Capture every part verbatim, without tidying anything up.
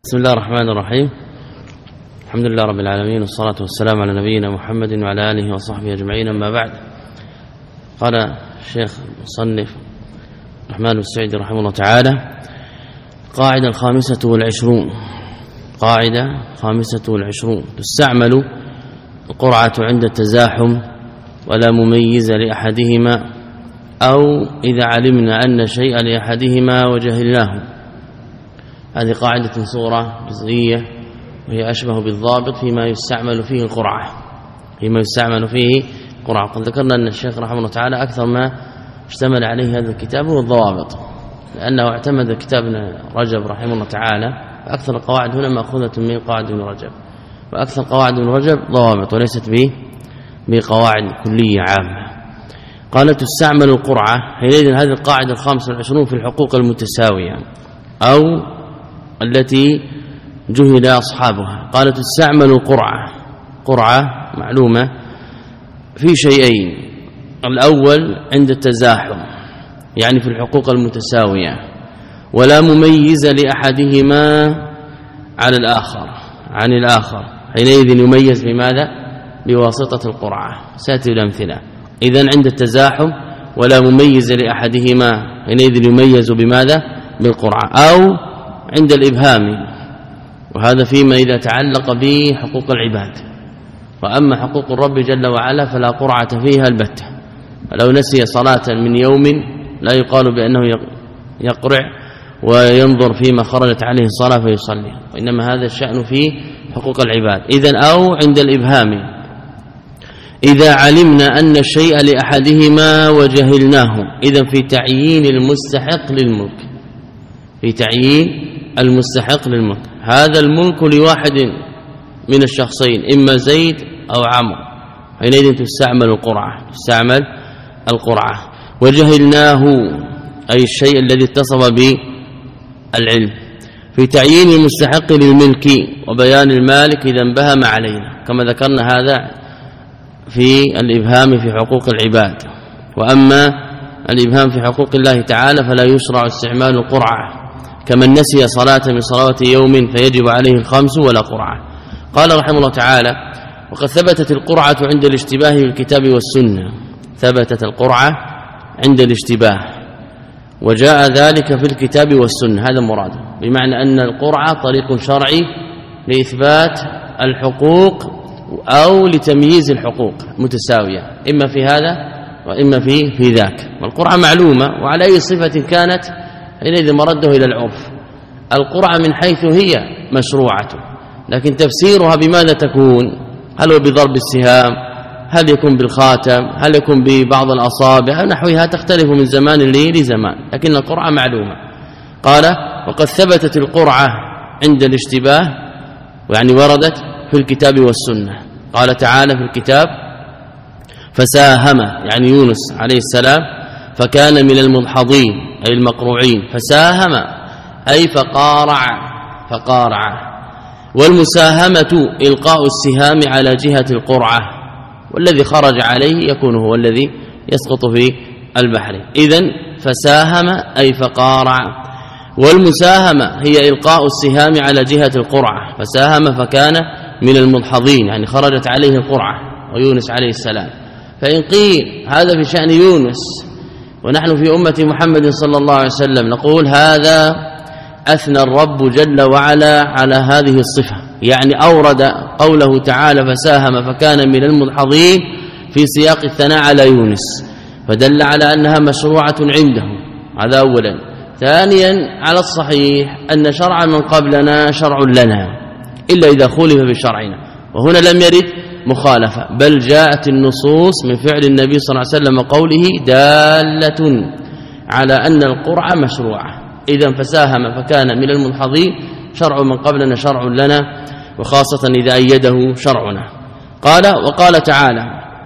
بسم الله الرحمن الرحيم. الحمد لله رب العالمين، والصلاة والسلام على نبينا محمد وعلى آله وصحبه أجمعين. أما بعد، قال الشيخ المصنف الرحمن السعيدي رحمه الله تعالى: قاعدة الخامسة والعشرون قاعدة خامسة والعشرون تستعمل القرعة عند التزاحم ولا مميز لأحدهما، أو إذا علمنا أن شيئا لأحدهما وجهلناه. هذه قاعدة صورة جزئية، وهي أشبه بالضابط فيما يستعمل فيه القرعة فيما يستعمل فيه القرعة. قد ذكرنا أن الشيخ رحمه الله تعالى أكثر ما اشتمل عليه هذا الكتاب هو الضوابط، لأنه اعتمد كتاب رجب رحمه الله تعالى، فأكثر القواعد هنا مأخوذة من قواعد ابن رجب، وأكثر قواعد ابن رجب ضوابط وليست به بقواعد كلية عامة. قال: تستعمل القرعة. حينئذ هذه القاعدة الخامسة والعشرون في الحقوق المتساوية أو التي جهل أصحابها. قال: تستعمل القرعة. قرعة معلومة في شيئين: الأول عند التزاحم، يعني في الحقوق المتساوية، ولا مميز لأحدهما على الآخر عن الآخر. حينئذ يميز بماذا؟ بواسطة القرعة. سأتي الأمثلة. إذن عند التزاحم ولا مميز لأحدهما، حينئذ يميز بماذا؟ بالقرعة. أو عند الإبهام، وهذا فيما إذا تعلق بحقوق العباد. وأما حقوق الرب جل وعلا فلا قرعة فيها البتة، فلو نسي صلاة من يوم لا يقال بأنه يقرع وينظر فيما خرجت عليه الصلاة فيصلي، وإنما هذا الشأن في حقوق العباد. إذن أو عند الإبهام إذا علمنا أن الشيء لأحدهما وجهلناه. إذن في تعيين المستحق للملك في تعيين المستحق للملك هذا الملك لواحد من الشخصين، إما زيد أو عمرو، حينئذ تستعمل القرعة تستعمل القرعة. وجهلناه أي الشيء الذي اتصف بالعلم في تعيين المستحق للملك وبيان المالك إذا انبهم علينا، كما ذكرنا هذا في الإبهام في حقوق العباد. وأما الإبهام في حقوق الله تعالى فلا يشرع استعمال القرعة، كمن نسي صلاة من صلوات يوم فيجب عليه الخمس ولا قرعة. قال رحمه الله تعالى: وقد ثبتت القرعة عند الاشتباه بالكتاب والسنة. ثبتت القرعة عند الاشتباه، وجاء ذلك في الكتاب والسنة. هذا مراد، بمعنى أن القرعة طريق شرعي لإثبات الحقوق أو لتمييز الحقوق متساوية، إما في هذا وإما في في ذاك. والقرعة معلومة، وعلى أي صفة كانت حينئذ مرده إلى العرف. القرعة من حيث هي مشروعة، لكن تفسيرها بماذا تكون؟ هل هو بضرب السهام؟ هل يكون بالخاتم؟ هل يكون ببعض الأصابع؟ نحوها تختلف من زمان لزمان، لكن القرعة معلومة. قال: وقد ثبتت القرعة عند الاشتباه، يعني وردت في الكتاب والسنة. قال تعالى في الكتاب: فساهم، يعني يونس عليه السلام، فكان من المدحضين أي المقروعين. فساهم أي فقارع فقارع والمساهمة إلقاء السهام على جهة القرعة، والذي خرج عليه يكون هو الذي يسقط في البحر. إذن فساهم أي فقارع، والمساهمة هي إلقاء السهام على جهة القرعة. فساهم فكان من المدحضين، يعني خرجت عليه القرعة ويونس عليه السلام. فإن قيل هذا في شأن يونس، ونحن في أمة محمد صلى الله عليه وسلم نقول هذا أثنى الرب جل وعلا على هذه الصفة، يعني أورد قوله تعالى فساهم فكان من المدحضين في سياق الثناء على يونس، فدل على أنها مشروعة عنده. هذا أولا. ثانيا، على الصحيح أن شرع من قبلنا شرع لنا إلا إذا خولف بشرعنا، وهنا لم يرد مخالفة، بل جاءت النصوص من فعل النبي صلى الله عليه وسلم وقوله دالة على أن القرعة مشروعة. إذن فساهم فكان من المنحضين شرع من قبلنا شرع لنا، وخاصة إذا أيده شرعنا. قال: وقال تعالى: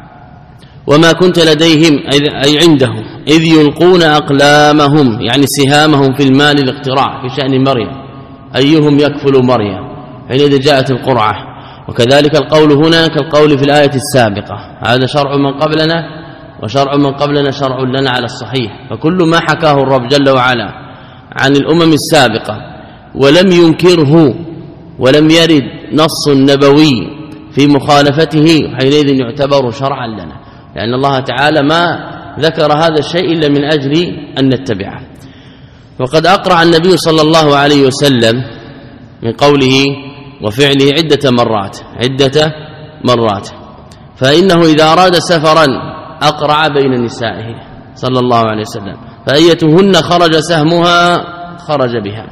وما كنت لديهم أي عندهم إذ يلقون أقلامهم، يعني سهامهم في المال الاقتراع في شأن مريم، أيهم يكفل مريم، حينئذ جاءت القرعة. وكذلك القول هنا كالقول في الآية السابقة، هذا شرع من قبلنا وشرع من قبلنا شرع لنا على الصحيح. فكل ما حكاه الرب جل وعلا عن الأمم السابقة ولم ينكره ولم يرد نص نبوي في مخالفته حينئذ يعتبر شرعا لنا، لأن الله تعالى ما ذكر هذا الشيء إلا من أجل أن نتبعه. وقد أقرع النبي صلى الله عليه وسلم من قوله وفعله عدة مرات عدة مرات فإنه إذا أراد سفرا أقرع بين نسائه صلى الله عليه وسلم، فأيتهن خرج سهمها خرج بها.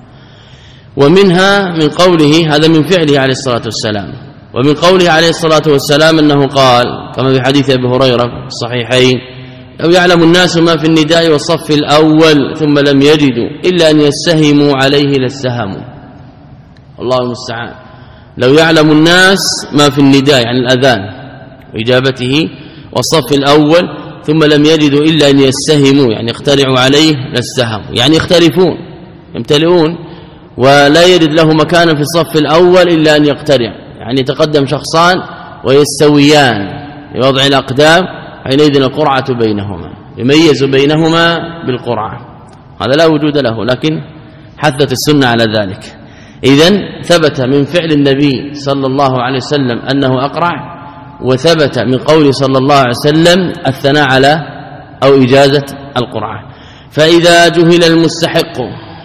ومنها من قوله هذا من فعله عليه الصلاة والسلام، ومن قوله عليه الصلاة والسلام أنه قال كما في حديث أبي هريرة في الصحيحين لو يعلم الناس ما في النداء والصف الأول ثم لم يجدوا إلا أن يسهموا عليه للسهموا. الله المستعان. لو يعلم الناس ما في النداء يعني الأذان وإجابته والصف الأول ثم لم يجدوا إلا أن يسهموا يعني يخترعوا عليه للسهموا، يعني يختلفون يمتلئون ولا يرد له مكانا في الصف الأول إلا أن يقترع، يعني يتقدم شخصان ويستويان لوضع الأقدام، حينئذ القرعة بينهما يميز بينهما بالقرعة، هذا لا وجود له، لكن حثت السنة على ذلك. إذن ثبت من فعل النبي صلى الله عليه وسلم أنه أقرع، وثبت من قول صلى الله عليه وسلم الثناء على أو إجازة القرعة. فإذا جهل المستحق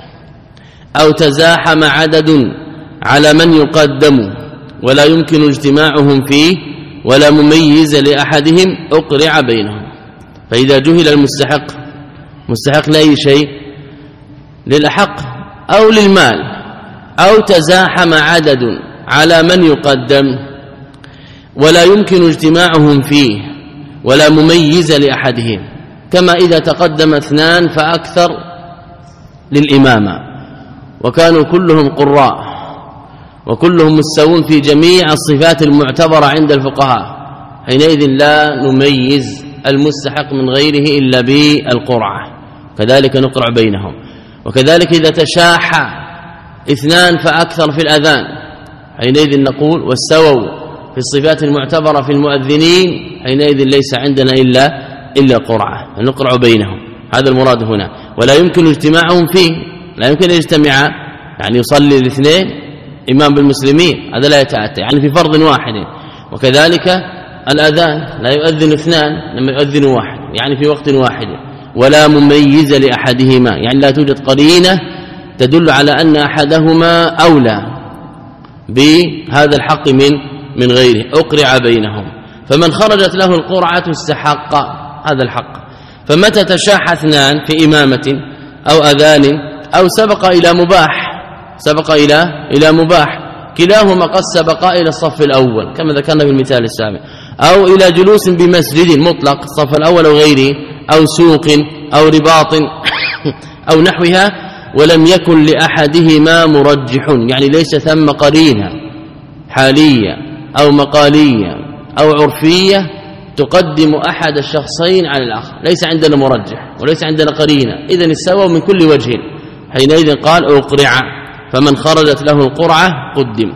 أو تزاحم عدد على من يقدم ولا يمكن اجتماعهم فيه ولا مميز لأحدهم أقرع بينهم. فإذا جهل المستحق مستحق لأي شيء للحق أو للمال أو تزاحم عدد على من يقدم ولا يمكن اجتماعهم فيه ولا مميز لأحدهم، كما إذا تقدم اثنان فأكثر للإمامة وكانوا كلهم قراء وكلهم مستوون في جميع الصفات المعتبرة عند الفقهاء، حينئذ لا نميز المستحق من غيره إلا بالقرعة، كذلك نقرع بينهم. وكذلك إذا تشاحى اثنان فأكثر في الأذان حينئذ نقول واستووا في الصفات المعتبرة في المؤذنين، حينئذ ليس عندنا إلا إلا قرعة فنقرع بينهم، هذا المراد هنا. ولا يمكن اجتماعهم فيه، لا يمكن أن يجتمع يعني يصلي الاثنين إمام بالمسلمين، هذا لا يتأتى يعني في فرض واحد. وكذلك الأذان لا يؤذن اثنان لما يؤذن واحد يعني في وقت واحد، ولا مميز لأحدهما يعني لا توجد قرينة تدل على أن أحدهما أولى بهذا الحق من من غيره، أقرع بينهم. فمن خرجت له القرعة استحق هذا الحق. فمتى تشاح اثنان في إمامة أو أذان أو سبق إلى مباح سبق إلى إلى مباح كلاهما قد سبق إلى الصف الأول كما ذكرنا في المثال السابق، أو إلى جلوس بمسجد مطلق الصف الأول أو غيره، أو سوق أو رباط أو نحوها، ولم يكن لأحدهما مرجح يعني ليس ثم قرينة حالية أو مقالية أو عرفية تقدم أحد الشخصين على الآخر، ليس عندنا مرجح وليس عندنا قرينة، إذن السوى من كل وجه، حينئذ قال أقرع، فمن خرجت له القرعة قدم.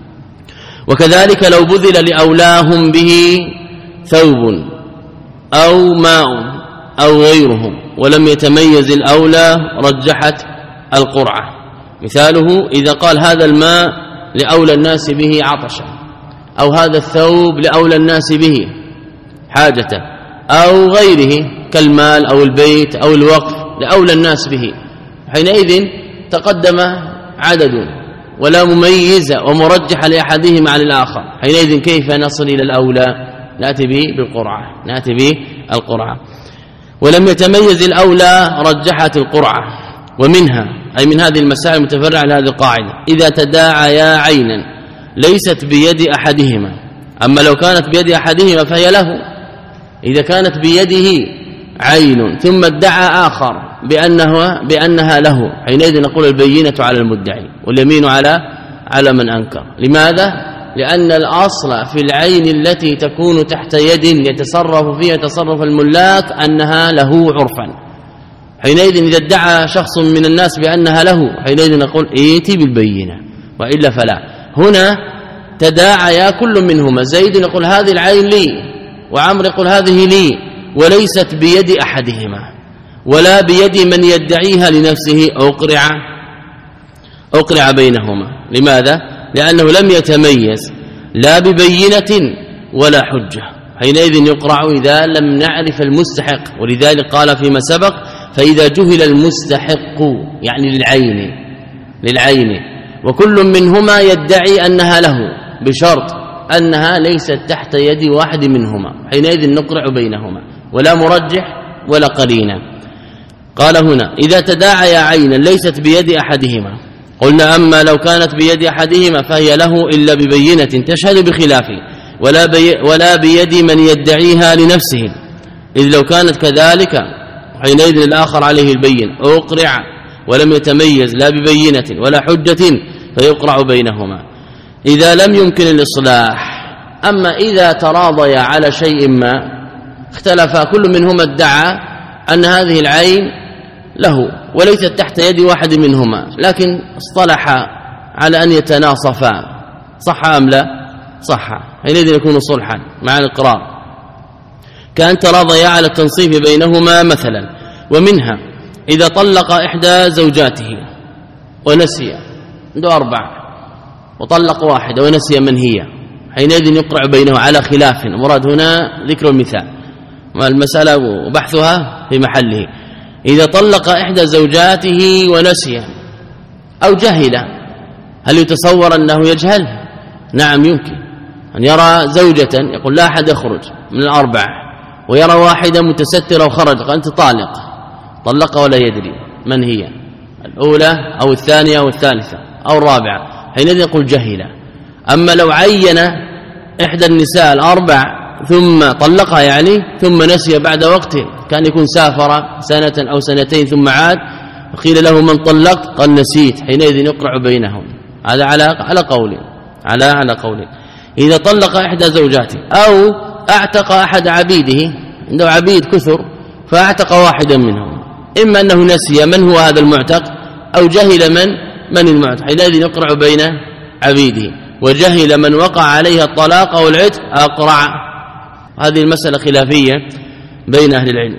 وكذلك لو بذل لأولاهم به ثوب أو ماء أو غيره ولم يتميز الأولى رجحت القرعة. مثاله إذا قال هذا الماء لأولى الناس به عطشا، أو هذا الثوب لأولى الناس به حاجة، أو غيره كالمال أو البيت أو الوقف لأولى الناس به، حينئذ تقدم عدد ولا مميز ومرجح لأحدهما عن الآخر، حينئذ كيف نصل إلى الأولى؟ نأتي به بالقرعة نأتي به القرعة. ولم يتميز الأولى رجحت القرعة. ومنها أي من هذه المسائل المتفرعة على هذه القاعدة إذا تداعيا عينا ليست بيد أحدهما، أما لو كانت بيد أحدهما فهي له. إذا كانت بيده عين ثم ادعى آخر بأنه بأنها له، حينئذ نقول البينة على المدعي واليمين على على من أنكر. لماذا؟ لأن الأصل في العين التي تكون تحت يد يتصرف فيها تصرف الملاك أنها له عرفا، حينئذ إذا ادعى شخص من الناس بأنها له حينئذ نقول ائتي بالبينة وإلا فلا. هنا تداعيا كل منهما، زيد يقول هذه العين لي وعمر يقول هذه لي، وليست بيد أحدهما ولا بيد من يدعيها لنفسه، أقرع أقرع بينهما. لماذا؟ لأنه لم يتميز لا ببينة ولا حجة، حينئذ يقرع إذا لم نعرف المستحق. ولذلك قال فيما سبق فإذا جهل المستحق يعني للعين للعين وكل منهما يدعي أنها له بشرط أنها ليست تحت يد واحد منهما، حينئذ نقرع بينهما ولا مرجح ولا قرينة. قال هنا إذا تداعيا عينا ليست بيد أحدهما، قلنا أما لو كانت بيد أحدهما فهي له إلا ببينة تشهد بخلافه ولا, بي ولا بيد من يدعيها لنفسه، إذ لو كانت كذلك حينئذ الآخر عليه البين أقرع ولم يتميز لا ببينة ولا حجة فيقرع بينهما إذا لم يمكن الإصلاح. أما إذا تراضيا على شيء ما اختلفا كل منهما ادعى أن هذه العين له وليست تحت يد واحد منهما، لكن اصطلحا على أن يتناصفا، صح أم لا؟ صح، حينئذ يكون صلحا مع الإقرار، كأن تراضيا على التنصيف بينهما مثلا. ومنها إذا طلق إحدى زوجاته ونسي، عنده أربع وطلق واحدة ونسي من هي، حينئذ يقرع بينه على خلاف. مراد هنا ذكر المثال والمسألة وبحثها في محله. إذا طلق إحدى زوجاته ونسي أو جهل، هل يتصور أنه يجهل؟ نعم يمكن أن يرى زوجة يقول لا أحد يخرج من الأربعة، ويرى واحدة متسترة وخرج قال أنت طالق، طلق ولا يدري من هي الأولى أو الثانية أو الثالثة أو الرابعة، حينئذ يقول جهل. أما لو عين إحدى النساء الأربع ثم طلقها يعني ثم نسي بعد وقت، كان يكون سافر سنة أو سنتين ثم عاد وقيل له من طلقت قال نسيت، حينئذ يقرع بينهم. هذا على على قول على على قول إذا طلق إحدى زوجاته أو أعتق أحد عبيده، عنده عبيد كثر فأعتق واحدا منهم، إما أنه نسي من هو هذا المعتق أو جهل من من المعتق، حينئذ يقرع بين عبيده. وجهل من وقع عليها الطلاق أو العتق أقرع. هذه المسألة خلافية بين أهل العلم.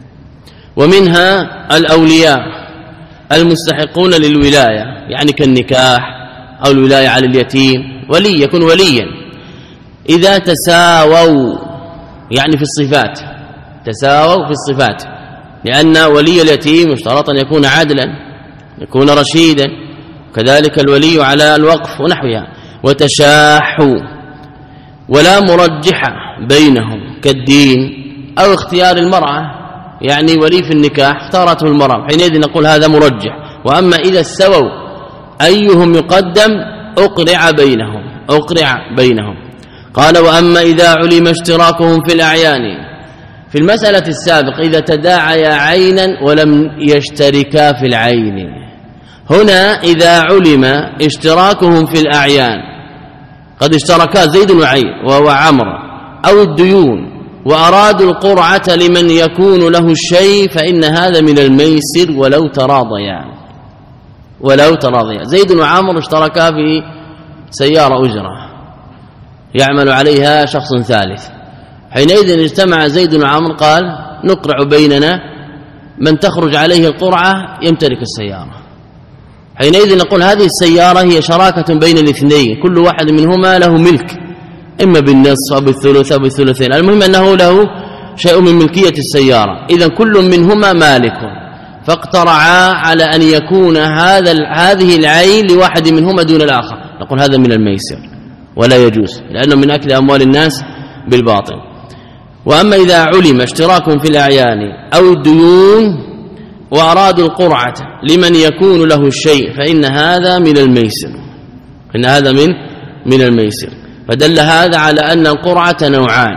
ومنها الأولياء المستحقون للولاية، يعني كالنكاح أو الولاية على اليتيم، ولي يكون وليا إذا تساووا، يعني في الصفات، تساووا في الصفات، لأن ولي اليتيم يشترط أن يكون عادلا، يكون رشيدا، كذلك الولي على الوقف ونحوها. وتشاحوا ولا مرجح بينهم كالدين أو اختيار المرأة، يعني ولي في النكاح اختارته المرأة، حينئذ نقول هذا مرجح. وأما إذا استووا أيهم يقدم أقرع بينهم أقرع بينهم قال وأما إذا علم اشتراكهم في الأعيان، في المسألة السابقة إذا تداعيا عينا ولم يشتركا في العين، هنا إذا علم اشتراكهم في الأعيان، قد اشتركا زيد وعمر أو الديون وأرادوا القرعة لمن يكون له الشيء، فإن هذا من الميسر ولو تراضيا ولو تراضيا زيد وعمر اشتركا في سيارة أجرة يعمل عليها شخص ثالث، حينئذ اجتمع زيد وعمر قال نقرع بيننا من تخرج عليه القرعة يمتلك السيارة، حينئذ نقول هذه السيارة هي شراكة بين الاثنين، كل واحد منهما له ملك إما بالنصف أو بالثلث أو بالثلثين، المهم أنه له شيء من ملكية السيارة، إذا كل منهما مالك، فاقترعا على أن يكون هذا هذه العين لواحد منهما دون الآخر، نقول هذا من الميسر ولا يجوز، لأنه من أكل أموال الناس بالباطل. وأما إذا علم اشتراكهم في الأعيان أو الديون وأرادوا القرعة لمن يكون له الشيء، فإن هذا من الميسر إن هذا من من الميسر. فدل هذا على أن القرعة نوعان: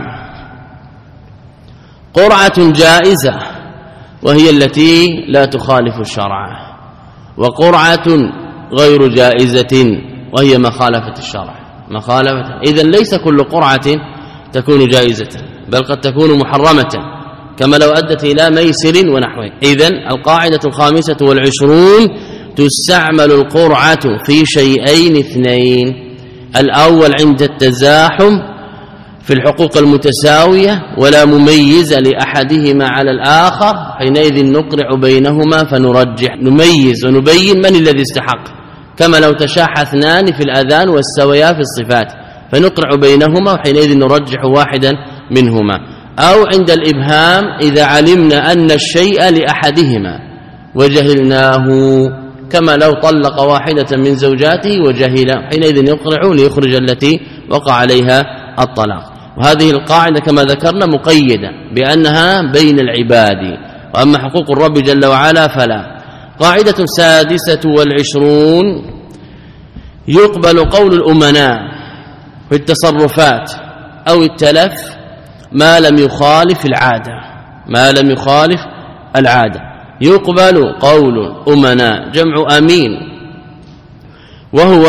قرعة جائزة وهي التي لا تخالف الشرع، وقرعة غير جائزة وهي مخالفة الشرع مخالفة. إذن ليس كل قرعة تكون جائزة، بل قد تكون محرمة كما لو أدت إلى ميسر ونحوه. إذن القاعدة الخامسة والعشرون: تستعمل القرعة في شيئين اثنين: الأول عند التزاحم في الحقوق المتساوية ولا مميز لأحدهما على الآخر، حينئذ نقرع بينهما فنرجح، نميز ونبين من الذي استحق كما لو تشاح اثنان في الأذان واستويا في الصفات فنقرع بينهما وحينئذ نرجح واحدا منهما. أو عند الإبهام إذا علمنا أن الشيء لأحدهما وجهلناه، كما لو طلق واحدة من زوجاته وجهل حينئذ يقرع ليخرج التي وقع عليها الطلاق. وهذه القاعدة كما ذكرنا مقيدة بأنها بين العباد، وأما حقوق الرب جل وعلا فلا. قاعدة سادسة والعشرون: يقبل قول الأمناء في التصرفات أو التلف ما لم يخالف العادة، ما لم يخالف العادة. يقبل قول أمناء جمع أمين، وهو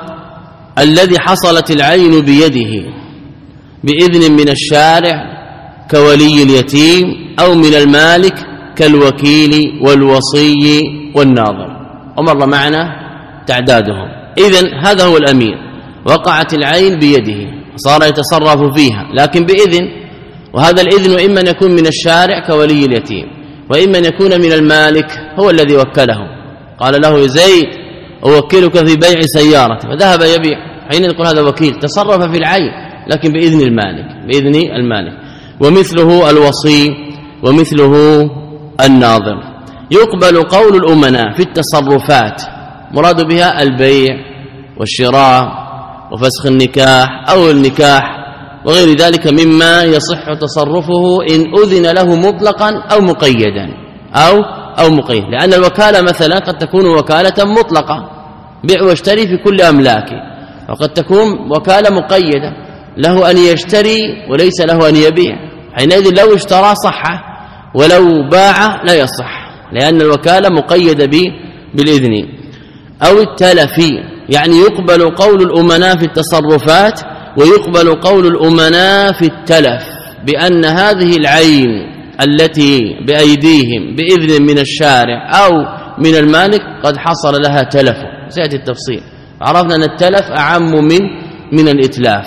الذي حصلت العين بيده بإذن من الشارع كولي اليتيم، أو من المالك كالوكيل والوصي والناظر، ومر معنا تعدادهم. إذن هذا هو الأمين، وقعت العين بيده صار يتصرف فيها لكن بإذن، وهذا الإذن إما أن يكون من الشارع كولي اليتيم، وإما أن يكون من المالك هو الذي وكله، قال له زيد أوكلك في بيع سيارة فذهب يبيع، حين يقول هذا وكيل تصرف في العين لكن بإذن المالك، بإذن المالك. ومثله الوصي ومثله الناظر. يقبل قول الأمناء في التصرفات، مراد بها البيع والشراء وفسخ النكاح أو النكاح وغير ذلك مما يصح تصرفه إن أذن له مطلقا أو مقيدا أو أو مقيد، لأن الوكالة مثلا قد تكون وكالة مطلقة بيع واشتري في كل أملاكه، وقد تكون وكالة مقيدة له أن يشتري وليس له أن يبيع، حينئذ لو اشترى صح ولو باع لا يصح، لأن الوكالة مقيدة بالإذن. أو التلف، يعني يقبل قول الأمناء في التصرفات ويقبل قول الأمناء في التلف، بأن هذه العين التي بأيديهم بإذن من الشارع أو من المالك قد حصل لها تلف. سيأتي التفصيل. عرفنا أن التلف أعم من من الإتلاف،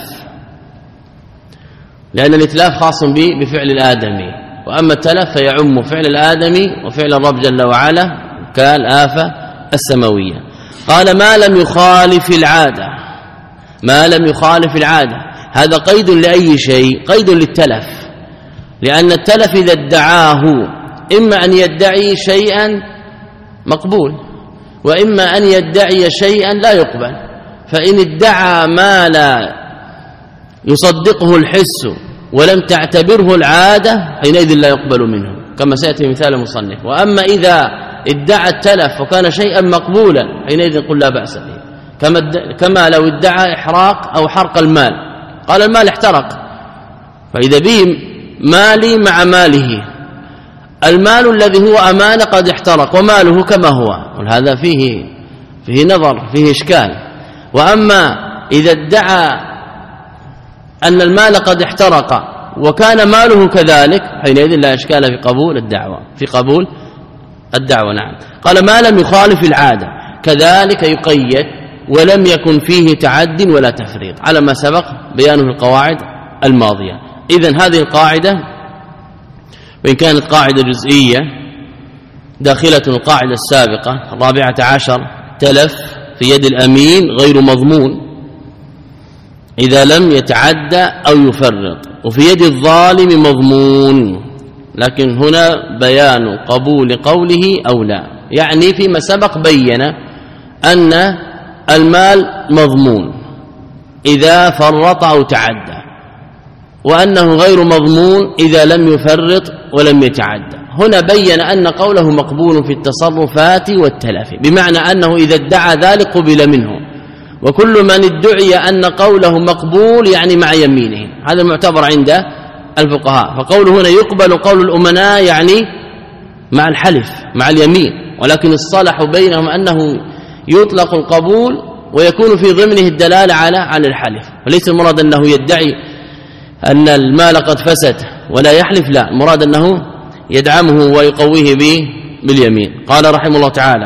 لأن الإتلاف خاص به بفعل الآدمي، وأما التلف فيعم فعل الآدمي وفعل الرب جل وعلا كالآفة السماوية. قال ما لم يخالف العادة، ما لم يخالف العادة، هذا قيد لأي شيء؟ قيد للتلف، لأن التلف إذا ادعاه إما أن يدعي شيئا مقبول وإما أن يدعي شيئا لا يقبل، فإن ادعى ما لا يصدقه الحس ولم تعتبره العادة حينئذ لا يقبل منه، كما سيأتي مثال المصنف. وأما إذا ادعى التلف وكان شيئا مقبولا حينئذ نقول لا بأس به، كما كما لو ادعى إحراق أو حرق المال، قال المال احترق، فإذا به مالي مع ماله، المال الذي هو أمانة قد احترق وماله كما هو، وهذا فيه فيه نظر، فيه إشكال. وأما إذا ادعى أن المال قد احترق وكان ماله كذلك حينئذ لا إشكال في قبول الدعوة، في قبول الدعوة. نعم. قال ما لم يخالف العادة، كذلك يقيد ولم يكن فيه تعد ولا تفريط، على ما سبق بيانه في القواعد الماضية. إذن هذه القاعدة وإن كانت قاعدة جزئية داخلة القاعدة السابقة الرابعة عشر، تلف في يد الأمين غير مضمون إذا لم يتعدى أو يفرط، وفي يد الظالم مضمون، لكن هنا بيان قبول قوله أو لا، يعني فيما سبق بين أن المال مضمون إذا فرط أو تعدى، وأنه غير مضمون إذا لم يفرط ولم يتعدى. هنا بين أن قوله مقبول في التصرفات والتلف، بمعنى أنه إذا ادعى ذلك قبل منه، وكل من ادعي أن قوله مقبول يعني مع يمينه، هذا المعتبر عند الفقهاء. فقوله هنا يقبل قول الأمناء يعني مع الحلف مع اليمين، ولكن الصلح بينهم أنه يطلق القبول ويكون في ضمنه الدلالة على عن الحلف، وليس المراد أنه يدعي أن المال قد فسد ولا يحلف، لا، المراد أنه يدعمه ويقويه به باليمين. قال رحمه الله تعالى: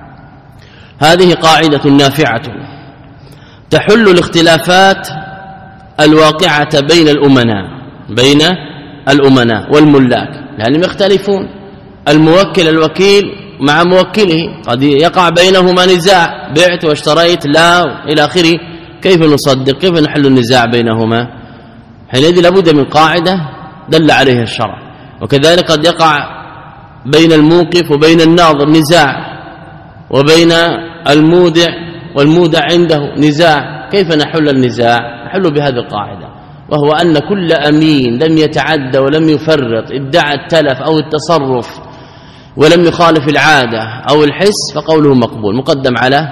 هذه قاعدة نافعة تحل الاختلافات الواقعة بين الأمناء بين الأمناء والملاك، لأنهم يختلفون، الموكل الوكيل مع موكله، قد يقع بينهما نزاع، بعت واشتريت لا إلى آخره، كيف نصدق؟ كيف نحل النزاع بينهما؟ حينئذ لابد من قاعدة دل عليها الشرع. وكذلك قد يقع بين الموقف وبين الناظر نزاع، وبين المودع والمودع عنده نزاع، كيف نحل النزاع؟ نحل بهذه القاعدة، وهو أن كل أمين لم يتعدى ولم يفرط، ادعى التلف أو التصرف ولم يخالف العادة أو الحس، فقوله مقبول، مقدم على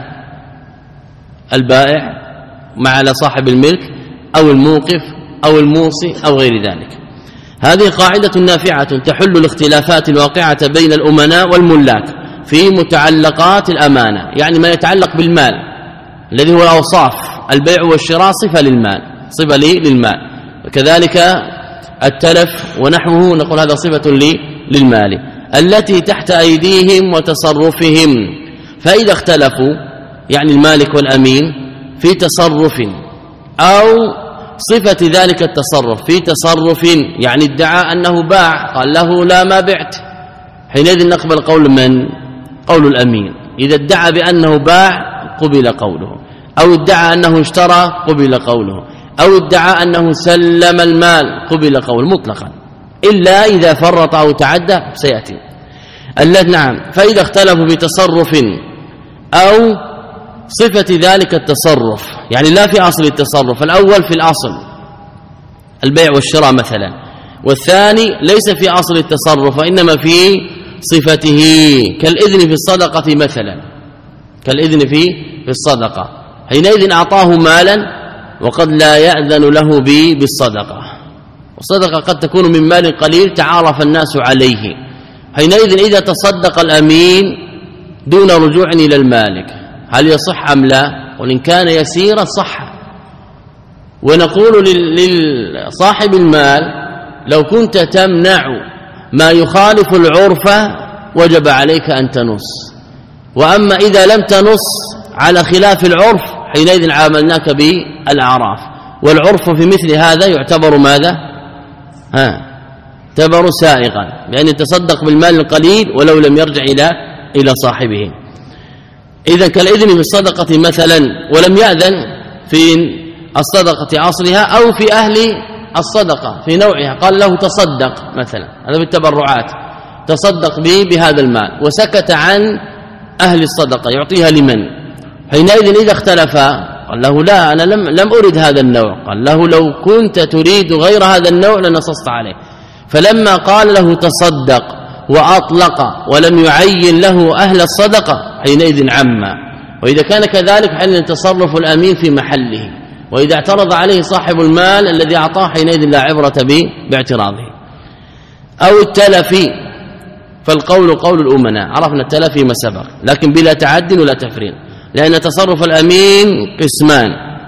البائع مع على صاحب الملك أو الموقف أو الموصي أو غير ذلك. هذه قاعدة نافعة تحل الاختلافات الواقعة بين الأمناء والملاك في متعلقات الأمانة، يعني ما يتعلق بالمال الذي هو الأوصاف، البيع والشراء صفة للمال، صفة لي للمال، وكذلك التلف ونحوه نقول هذا صفة لي للمال التي تحت أيديهم وتصرفهم. فإذا اختلفوا يعني المالك والأمين في تصرف أو صفة ذلك التصرف، في تصرف يعني ادعى أنه باع، قال له لا ما بعت، حينئذ نقبل قول من؟ قول الأمين. إذا ادعى بأنه باع قبل قوله، أو ادعى أنه اشترى قبل قوله، أو ادعى أنه سلم المال قبل قوله مطلقا، إلا إذا فرط أو تعدى سيأتي. نعم. فإذا اختلفوا بتصرف أو صفة ذلك التصرف، يعني لا في أصل التصرف، الأول في الأصل البيع والشراء مثلا، والثاني ليس في أصل التصرف وإنما في صفته، كالإذن في الصدقة مثلا، كالإذن في في الصدقة، حينئذ أعطاه مالا وقد لا يأذن له به بالصدقة، والصدقة قد تكون من مال قليل تعارف الناس عليه، حينئذ إذا تصدق الأمين دون رجوع إلى المالك هل يصح أم لا؟ وإن كان يسيرا صح. ونقول لصاحب المال لو كنت تمنع ما يخالف العرف وجب عليك أن تنص، وأما إذا لم تنص على خلاف العرف حينئذ عاملناك بالأعراف، والعرف في مثل هذا يعتبر ماذا؟ ها يعتبر سائغا، لأن يتصدق بالمال القليل ولو لم يرجع إلى إلى صاحبه. إذا كالإذن في الصدقة مثلا ولم يأذن في الصدقة أصلها أو في أهل الصدقة في نوعها، قال له تصدق مثلا، هذا بالتبرعات، تصدق به بهذا المال، وسكت عن أهل الصدقة يعطيها لمن؟ حينئذ إذا اختلفا قال له لا أنا لم, لم أرد هذا النوع، قال له لو كنت تريد غير هذا النوع لنصصت عليه. فلما قال له تصدق وأطلق ولم يعين له أهل الصدقة حينئذ عما. وإذا كان كذلك حين تصرف الأمين في محله، وإذا اعترض عليه صاحب المال الذي أعطاه حينئذ لا عبرة به باعتراضه. أو التلف، فالقول قول الأمناء، عرفنا التلف ما سبق، لكن بلا تعد ولا تفريط، لأن تصرف الأمين قسمان: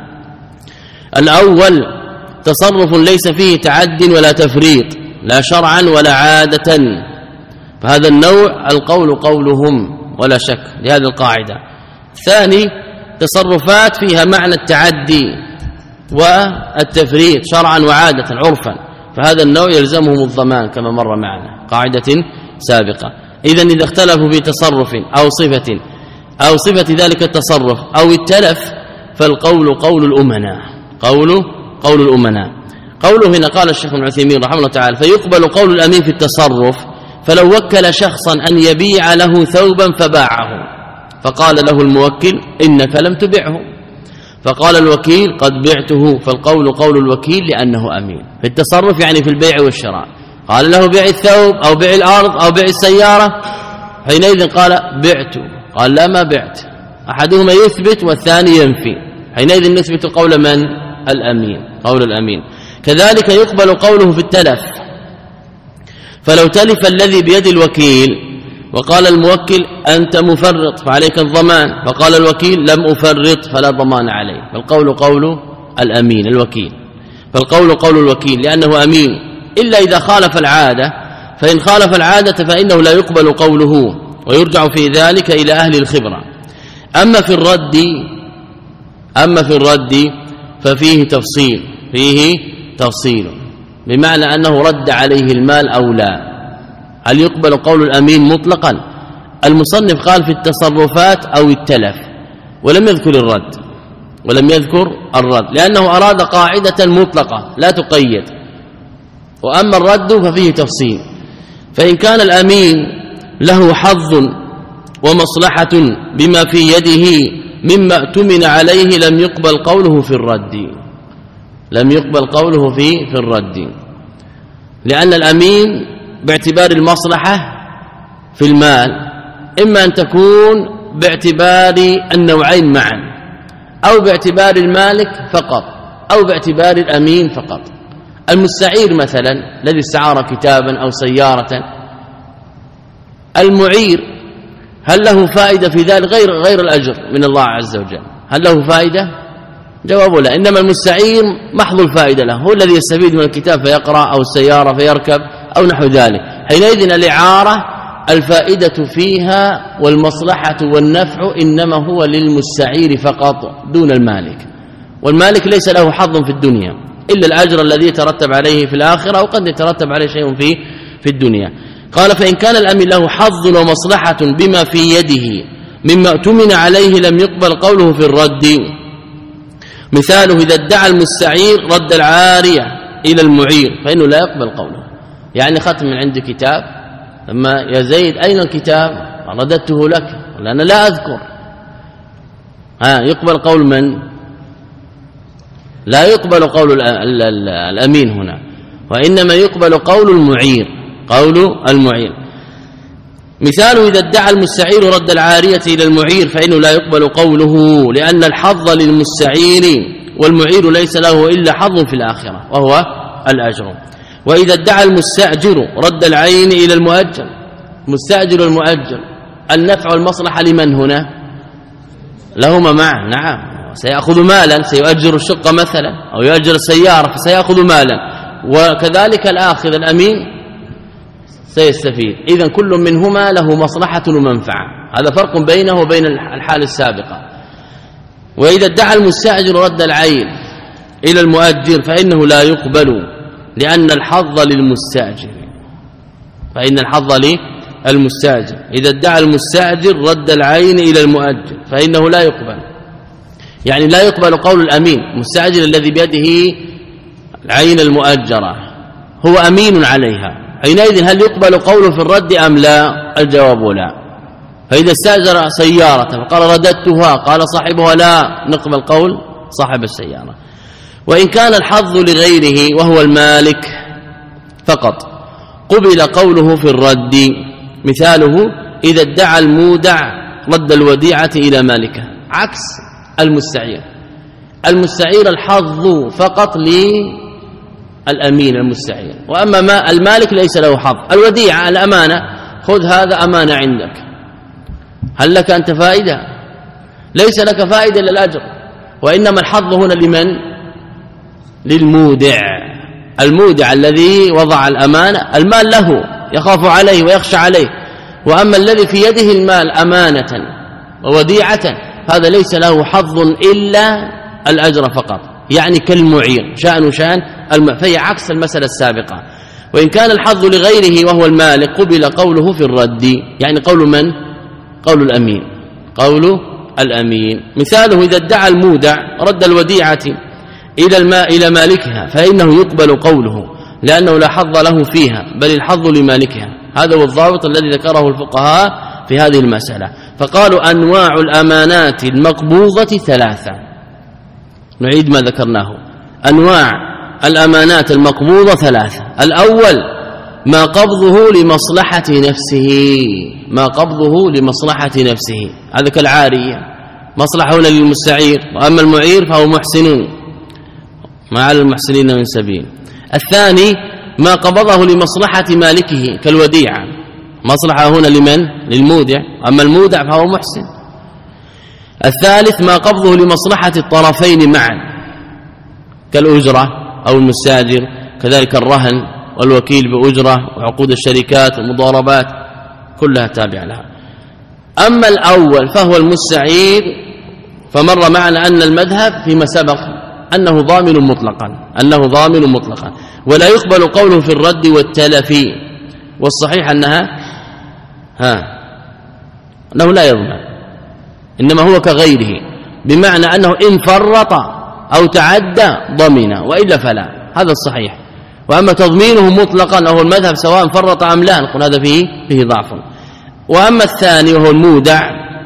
الأول تصرف ليس فيه تعد ولا تفريط لا شرعا ولا عادة، فهذا النوع القول قولهم ولا شك لهذه القاعدة. الثاني تصرفات فيها معنى التعدي والتفريط شرعا وعادة عرفا، فهذا النوع يلزمهم الضمان كما مر معنا قاعدة سابقة. إذن إذا اختلفوا في تصرف أو صفة أو صفة ذلك التصرف أو التلف فالقول قول الأمناء، قول قول الأمناء. قوله هنا قال الشيخ ابن عثيمين رحمه الله تعالى: فيقبل قول الأمين في التصرف فلو وكل شخصا أن يبيع له ثوبا فباعه، فقال له الموكل: إنك لم تبعه، فقال الوكيل: قد بعته، فالقول قول الوكيل لأنه أمين في التصرف، يعني في البيع والشراء. قال له: بيع الثوب أو بيع الأرض أو بيع السيارة، حينئذ قال: بعت، قال: لا ما بعت، أحدهما يثبت والثاني ينفي، حينئذ نثبت قول من؟ الأمين، قول الأمين. كذلك يقبل قوله في التلف، فلو تلف الذي بيد الوكيل وقال الموكل: أنت مفرط فعليك الضمان، فقال الوكيل: لم أفرط فلا ضمان عليه، فالقول قول الأمين الوكيل، فالقول قول الوكيل لأنه أمين، إلا إذا خالف العادة، فإن خالف العادة فإنه لا يقبل قوله ويرجع في ذلك إلى أهل الخبرة. أما في الرد أما في الرد ففيه تفصيل فيه تفصيل بمعنى أنه رد عليه المال أو لا، هل يقبل قول الأمين مطلقا المصنف قال في التصرفات أو التلف ولم يذكر الرد ولم يذكر الرد لأنه أراد قاعدة مطلقة لا تقيد، وأما الرد ففيه تفصيل. فإن كان الأمين له حظ ومصلحة بما في يده مما اؤتمن عليه لم يقبل قوله في الرد لم يقبل قوله في في الرد لأن الأمين باعتبار المصلحة في المال إما أن تكون باعتبار النوعين معا أو باعتبار المالك فقط أو باعتبار الأمين فقط. المستعير مثلا الذي استعار كتابا أو سيارة، المعير هل له فائدة في ذلك غير غير الأجر من الله عز وجل؟ هل له فائدة؟ جوابه لا، إنما المستعير محض الفائدة له، هو الذي يستفيد من الكتاب فيقرأ أو السيارة فيركب أو نحو ذلك. حينئذ الإعارة الفائدة فيها والمصلحة والنفع إنما هو للمستعير فقط دون المالك، والمالك ليس له حظ في الدنيا إلا الأجر الذي يترتب عليه في الآخرة وقد يترتب عليه شيء في في الدنيا. قال فإن كان الأمين له حظ ومصلحة بما في يده مما اؤتمن عليه لم يقبل قوله في الرد. مثاله إذا ادعى المستعير رد العارية إلى المعير فإنه لا يقبل قوله، يعني ختم من عند كتاب ثم يا زيد أين الكتاب؟ رددته لك لأن لا أذكر. ها يقبل قول من؟ لا يقبل قول الأمين هنا، وإنما يقبل قول المعير قول المعير. مثاله إذا ادعى المستعير رد العارية إلى المعير فإنه لا يقبل قوله لأن الحظ للمستعير والمعير ليس له إلا حظ في الآخرة وهو الأجر. وإذا ادعى المستأجر رد العين إلى المؤجر، مستأجر المؤجر النفع والمصلحة لمن هنا؟ لهما معا، نعم، سيأخذ مالا، سيؤجر الشقة مثلا أو يؤجر السيارة فسيأخذ مالا، وكذلك الآخذ الأمين سيستفيد. إذن كل منهما له مصلحة ومنفعة، هذا فرق بينه وبين الحال السابقة. وإذا ادعى المستأجر رد العين إلى المؤجر فإنه لا يقبل لأن الحظ للمستأجر فإن الحظ للمستأجر. إذا ادعى المستأجر رد العين إلى المؤجر فإنه لا يقبل، يعني لا يقبل قول الأمين المستأجر الذي بيده العين المؤجرة هو أمين عليها، حينئذ هل يقبل قوله في الرد أم لا؟ الجواب لا. فإذا استأجر سيارة فقال رددتها قال صاحبها لا، نقبل قول صاحب السيارة. وإن كان الحظ لغيره وهو المالك فقط قبل قوله في الرد. مثاله إذا ادعى المودع رد الوديعة إلى مالكه، عكس المستعير. المستعير الحظ فقط للأمين المستعير، وأما ما المالك ليس له حظ. الوديعة الأمانة، خذ هذا أمانة عندك، هل لك أنت فائدة؟ ليس لك فائدة للأجر، وإنما الحظ هنا لمن؟ للمودع. المودع الذي وضع الأمانة المال له يخاف عليه ويخشى عليه، وأما الذي في يده المال أمانة ووديعة هذا ليس له حظ إلا الأجر فقط، يعني كالمعير شأن شأن الم... فهي عكس المسألة السابقة. وإن كان الحظ لغيره وهو المالك قبل قوله في الرد، يعني قول من؟ قول الأمين قول الأمين. مثاله إذا ادعى المودع رد الوديعة إلى الماء إلى مالكها فإنه يقبل قوله لأنه لا حظ له فيها بل الحظ لمالكها. هذا هو الضابط الذي ذكره الفقهاء في هذه المسألة. فقالوا أنواع الأمانات المقبوضة ثلاثة. نعيد ما ذكرناه. أنواع الأمانات المقبوضة ثلاثة. الأول ما قبضه لمصلحة نفسه، ما قبضه لمصلحة نفسه، هذا كالعارية، مصلحة هنا للمستعير، وأما المعير فهو محسن ما على المحسنين من سبيل. الثاني ما قبضه لمصلحة مالكه كالوديعة، مصلحة هنا لمن؟ للمودع، أما المودع فهو محسن. الثالث ما قبضه لمصلحة الطرفين معا كالأجرة أو المستاجر، كذلك الرهن والوكيل بأجرة وعقود الشركات والمضاربات كلها تابعة لها. أما الأول فهو المستعير فمر معنا أن المذهب فيما سبق أنه ضامن مطلقا أنه ضامن مطلقا ولا يقبل قوله في الرد والتلف، والصحيح أنها ها أنه لا يضمن، إنما هو كغيره، بمعنى أنه إن فرط أو تعدى ضمن وإلا فلا، هذا الصحيح. وأما تضمينه مطلقا أو المذهب سواء فرط أم لا نقول هذا فيه فيه ضعف. وأما الثاني وهو المودع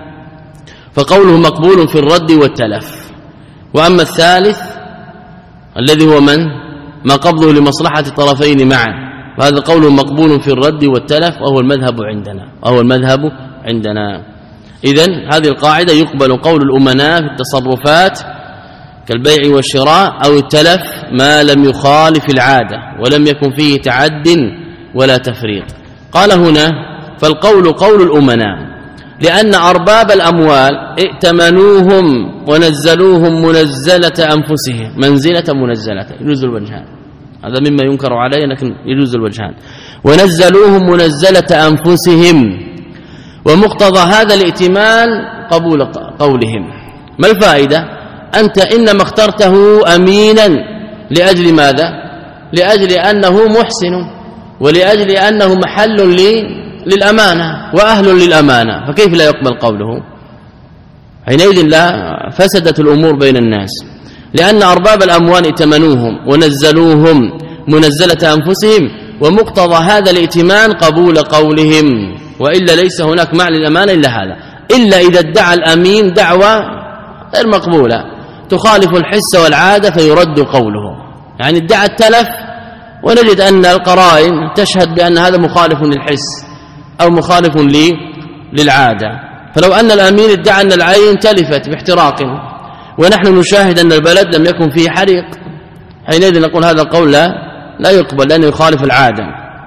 فقوله مقبول في الرد والتلف. وأما الثالث الذي هو من ما قبضه لمصلحة الطرفين معا، وهذا قوله مقبول في الرد والتلف وهو المذهب عندنا وهو المذهب عندنا. إذن هذه القاعدة يقبل قول الأمناء في التصرفات كالبيع والشراء أو التلف ما لم يخالف العادة ولم يكن فيه تعد ولا تفريط. قال هنا فالقول قول الأمناء لأن أرباب الأموال ائتمنوهم ونزلوهم منزلة أنفسهم، منزلة منزلة يجوز الوجهان، هذا مما ينكر عليه لكن يجوز الوجهان. ونزلوهم منزلة أنفسهم، ومقتضى هذا الائتمان قبول قولهم. ما الفائدة؟ أنت إنما اخترته أمينا لأجل ماذا؟ لأجل أنه محسن ولأجل أنه محل لي للأمانة وأهل للأمانة، فكيف لا يقبل قوله؟ حينئذ لا فسدت الأمور بين الناس، لأن أرباب الأموال ائتمنوهم ونزلوهم منزلة أنفسهم، ومقتضى هذا الائتمان قبول قولهم، وإلا ليس هناك معنى للأمانة إلا هذا، إلا إذا ادعى الأمين دعوة غير مقبولة تخالف الحس والعادة فيرد قوله. يعني ادعى التلف ونجد أن القرائن تشهد بأن هذا مخالف للحس أو مخالف لي للعادة، فلو أن الأمين ادعى أن العين تلفت باحتراق ونحن نشاهد أن البلد لم يكن فيه حريق، حينئذ نقول هذا القول لا, لا يقبل لأنه يخالف العادة.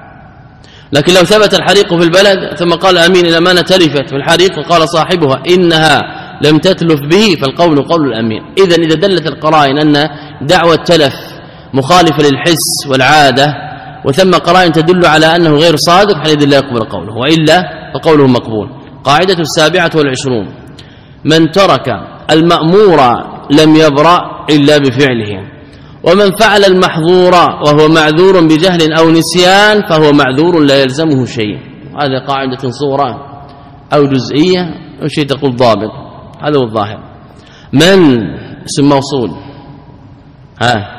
لكن لو ثبت الحريق في البلد ثم قال الأمين الأمانة تلفت في الحريق وقال صاحبها إنها لم تتلف به فالقول قول الأمين. إذن إذا دلت القرائن أن دعوى التلف مخالفة للحس والعادة وثم قرائن تدل على أنه غير صادق حينئذ لا يقبل قوله، وإلا فقوله مقبول. قاعدة السابعة والعشرون من ترك المأمور لم يبرأ إلا بفعله، ومن فعل المحظور وهو معذور بجهل أو نسيان فهو معذور لا يلزمه شيء. هذا قاعدة صغرى أو جزئية أو شيء تقول ضابط، هذا هو الظاهر. من اسم موصول ها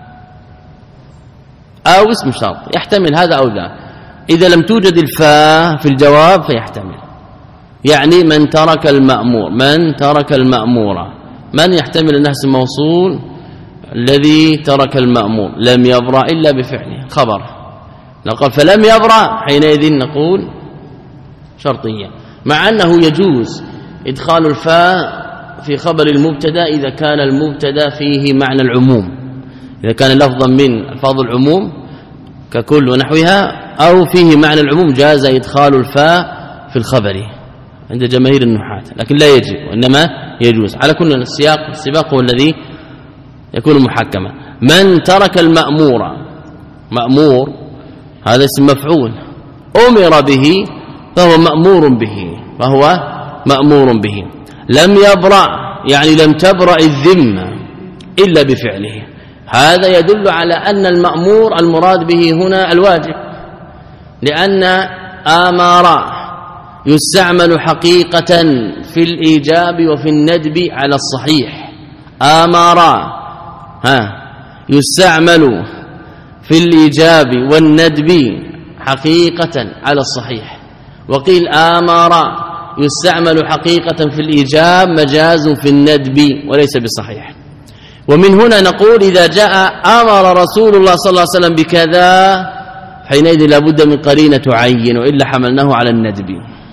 أو اسم شرط يحتمل هذا أو ذا، إذا لم توجد الفاء في الجواب فيحتمل. يعني من ترك المأمور، من ترك المأمور، من يحتمل أنه اسم موصول الذي ترك المأمور لم يبرأ إلا بفعله خبر، نقول فلم يبرأ حينئذ نقول شرطية، مع أنه يجوز إدخال الفاء في خبر المبتدا إذا كان المبتدا فيه معنى العموم، إذا كان لفظا من ألفاظ العموم ككل ونحوها أو فيه معنى العموم جاز إدخال الفاء في الخبر عند جماهير النحاة، لكن لا يجب وإنما يجوز. على كل السياق السباق هو الذي يكون محكما. من ترك المأمور، مأمور هذا اسم مفعول أمر به فهو مأمور به، فهو مأمور به. لم يبرأ يعني لم تبرأ الذمة إلا بفعله، هذا يدل على أن المأمور المراد به هنا الواجب، لأن آمر يستعمل حقيقة في الإيجاب وفي الندب على الصحيح. آمر ها يستعمل في الإيجاب والندب حقيقة على الصحيح، وقيل آمر يستعمل حقيقة في الإيجاب مجاز في الندب وليس بالصحيح. ومن هنا نقول إذا جاء أمر رسول الله صلى الله عليه وسلم بكذا حينئذ لابد من قرينة تعين، وإلا حملناه على الندب.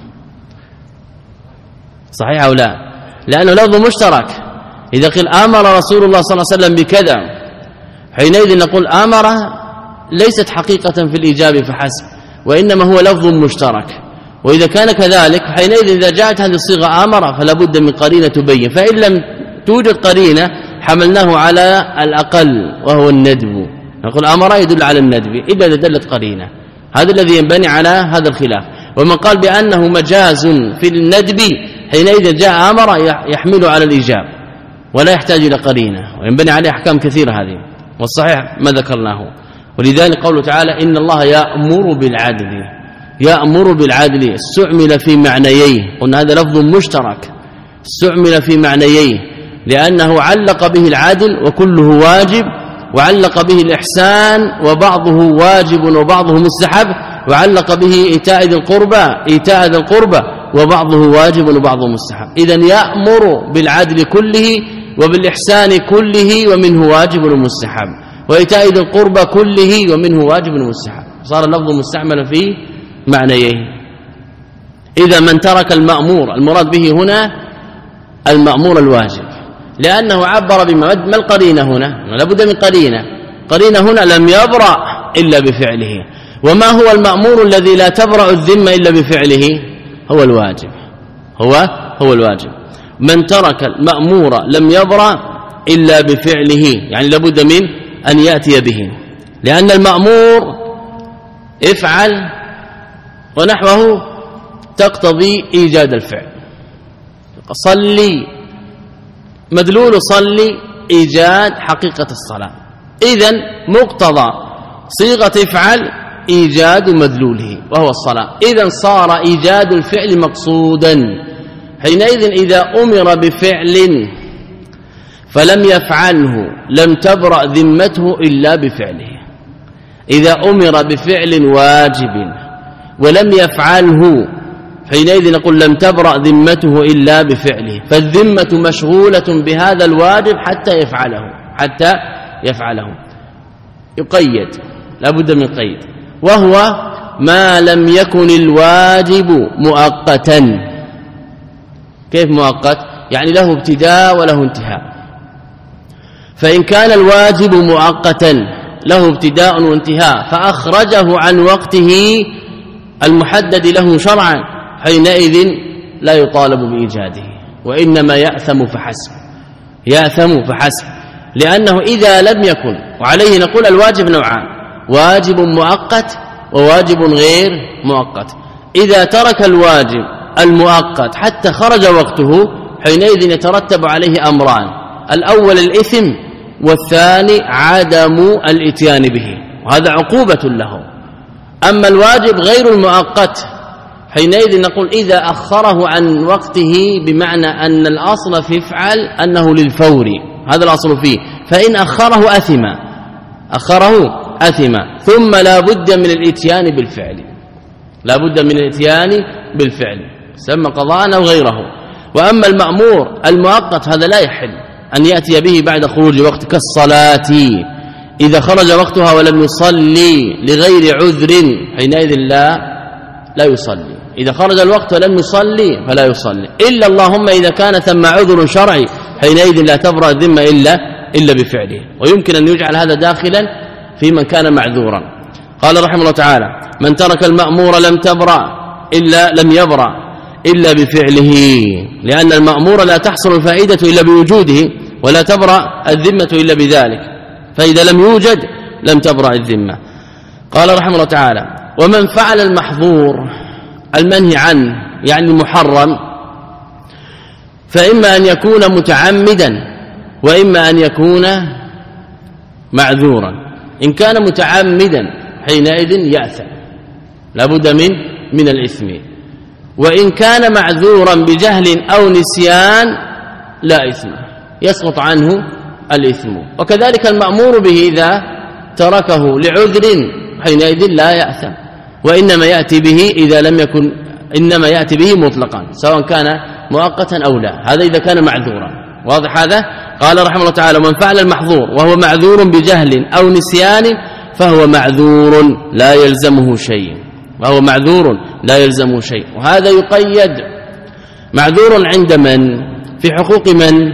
صحيح أو لا؟ لأنه لفظ مشترك. إذا قيل أمر رسول الله صلى الله عليه وسلم بكذا حينئذ نقول أمر ليست حقيقة في الإيجاب فحسب، وإنما هو لفظ مشترك. وإذا كان كذلك حينئذ إذا جاءت هذه الصيغة أمر فلا بد من قرينة تبين، فإن لم توجد قرينة حملناه على الأقل وهو الندب، نقول أمر يدل على الندب إلا إذا دلت قرينة. هذا الذي ينبني على هذا الخلاف. ومن قال بأنه مجاز في الندب حينئذ جاء أمر يحمل على الإيجاب ولا يحتاج إلى قرينة، وينبني عليه أحكام كثيرة هذه، والصحيح ما ذكرناه. ولذلك قوله تعالى إن الله يأمر بالعدل، يأمر بالعدل استعمل في معنييه، قلنا هذا لفظ مشترك استعمل في معنييه لأنه علق به العدل وكله واجب، وعلق به الإحسان وبعضه واجب وبعضه مستحب، وعلق به إيتاء ذي القربى إيتاء ذي القربى وبعضه واجب وبعضه مستحب. إذن يأمر بالعدل كله وبالإحسان كله ومنه واجب ومستحب، وإيتاء ذي القربى كله ومنه واجب ومستحب، صار اللفظ مستعملا في معنييه. إذا من ترك المأمور المراد به هنا المأمور الواجب، لأنه عبر بما ما القرينة هنا؟ لابد من قرينة، قرينة هنا لم يبرأ إلا بفعله. وما هو المأمور الذي لا تبرأ الذمة إلا بفعله؟ هو الواجب، هو هو الواجب. من ترك المأمور لم يبرأ إلا بفعله، يعني لابد من أن يأتي به، لأن المأمور افعل ونحوه تقتضي إيجاد الفعل. صلي مدلول صلي إيجاد حقيقة الصلاة، إذن مقتضى صيغة افعل إيجاد مدلوله وهو الصلاة، إذن صار إيجاد الفعل مقصودا. حينئذ إذا أمر بفعل فلم يفعله لم تبرأ ذمته إلا بفعله. إذا أمر بفعل واجب ولم يفعله حينئذ نقول لم تبرأ ذمته إلا بفعله، فالذمة مشغولة بهذا الواجب حتى يفعله حتى يفعله. يقيد، لا بد من قيد، وهو ما لم يكن الواجب مؤقتا. كيف مؤقت؟ يعني له ابتداء وله انتهاء. فإن كان الواجب مؤقتا له ابتداء وانتهاء فأخرجه عن وقته المحدد له شرعا حينئذ لا يطالب بإيجاده، وإنما يأثم فحسب، يأثم فحسب، لأنه إذا لم يكن، وعليه نقول الواجب نوعان: واجب مؤقت وواجب غير مؤقت. إذا ترك الواجب المؤقت حتى خرج وقته حينئذ يترتب عليه أمران: الأول الإثم، والثاني عدم الإتيان به، وهذا عقوبة له. أما الواجب غير المؤقت حينئذ نقول إذا أخره عن وقته، بمعنى أن الأصل في افعل أنه للفور، هذا الأصل فيه، فإن أخره أثم أخره أثم ثم لا بد من الإتيان بالفعل، لا بد من الإتيان بالفعل سمى قضاء أو غيره. وأما المأمور المؤقت هذا لا يحل أن يأتي به بعد خروج وقت، كالصلاة إذا خرج وقتها ولم يصلي لغير عذر حينئذ لا لا يصلي. إذا خرج الوقت ولم يصلي فلا يصلي، إلا اللهم إذا كان ثم عذر شرعي حينئذ لا تبرأ الذمة إلا إلا بفعله. ويمكن أن يجعل هذا داخلا في من كان معذورا. قال رحمه الله تعالى: من ترك المأمور لم تبرأ إلا لم يبرأ إلا بفعله، لأن المأمور لا تحصل الفائدة إلا بوجوده، ولا تبرأ الذمة إلا بذلك، فإذا لم يوجد لم تبرأ الذمة. قال رحمه الله تعالى: ومن فعل المحظور المنهي عنه يعني المحرم، فإما أن يكون متعمدا وإما أن يكون معذورا. إن كان متعمدا حينئذ يأثم، لا بد من من الإثم. وإن كان معذورا بجهل أو نسيان لا إثم، يسقط عنه الإثم. وكذلك المأمور به إذا تركه لعذر حينئذ لا يأثم، وإنما يأتي به إذا لم يكن، إنما يأتي به مطلقا سواء كان مؤقتا أو لا، هذا إذا كان معذورا. واضح هذا؟ قال رحمه الله تعالى: ومن فعل المحظور وهو معذور بجهل أو نسيان فهو معذور لا يلزمه شيء، وهو معذور لا يلزمه شيء. وهذا يقيد: معذور عند من؟ في حقوق من؟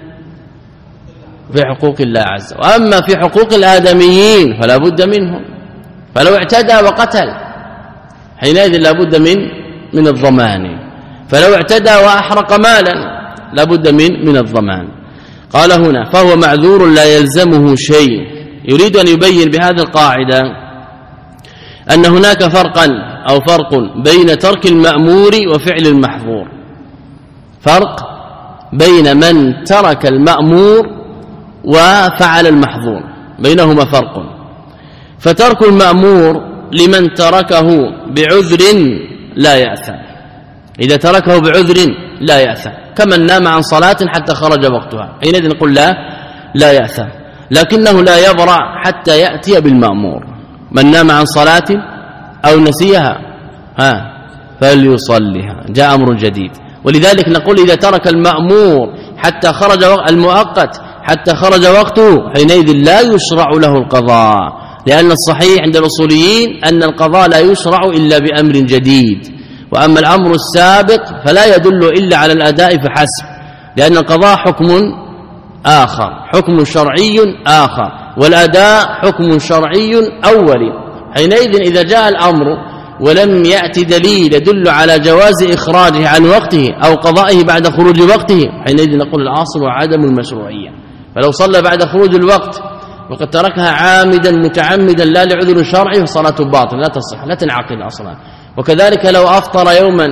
في حقوق الله عز وجل. وأما في حقوق الآدميين فلا بد منهم، فلو اعتدى وقتل حينئذ لا بد من من الضمان، فلو اعتدى وأحرق مالا لا بد من من الضمان. قال هنا: فهو معذور لا يلزمه شيء. يريد أن يبين بهذه القاعدة أن هناك فرقا أو فرق بين ترك المأمور وفعل المحظور، فرق بين من ترك المأمور وفعل المحظور، بينهما فرق. فترك المأمور لمن تركه بعذر لا يأثم. إذا تركه بعذر لا يأثم، كمن نام عن صلاة حتى خرج وقتها، حينئذ نقول لا لا يأثم، لكنه لا يبرأ حتى يأتي بالمأمور. من نام عن صلاة أو نسيها ها فليصليها، جاء أمر جديد. ولذلك نقول إذا ترك المأمور حتى خرج المؤقت حتى خرج وقته، حينئذ لا يشرع له القضاء، لأن الصحيح عند الأصوليين أن القضاء لا يشرع إلا بأمر جديد، وأما الأمر السابق فلا يدل إلا على الأداء فحسب، لأن القضاء حكم آخر، حكم شرعي آخر، والأداء حكم شرعي أولي. حينئذ إذا جاء الأمر ولم يأتي دليل يدل على جواز إخراجه عن وقته أو قضائه بعد خروج وقته، حينئذ نقول الأصل عدم المشروعية. فلو صلى بعد خروج الوقت وقد تركها عامدا متعمدا لا لعذر شرعي فصلاته باطل لا تصح لا تنعقد أصلا. وكذلك لو أفطر يوما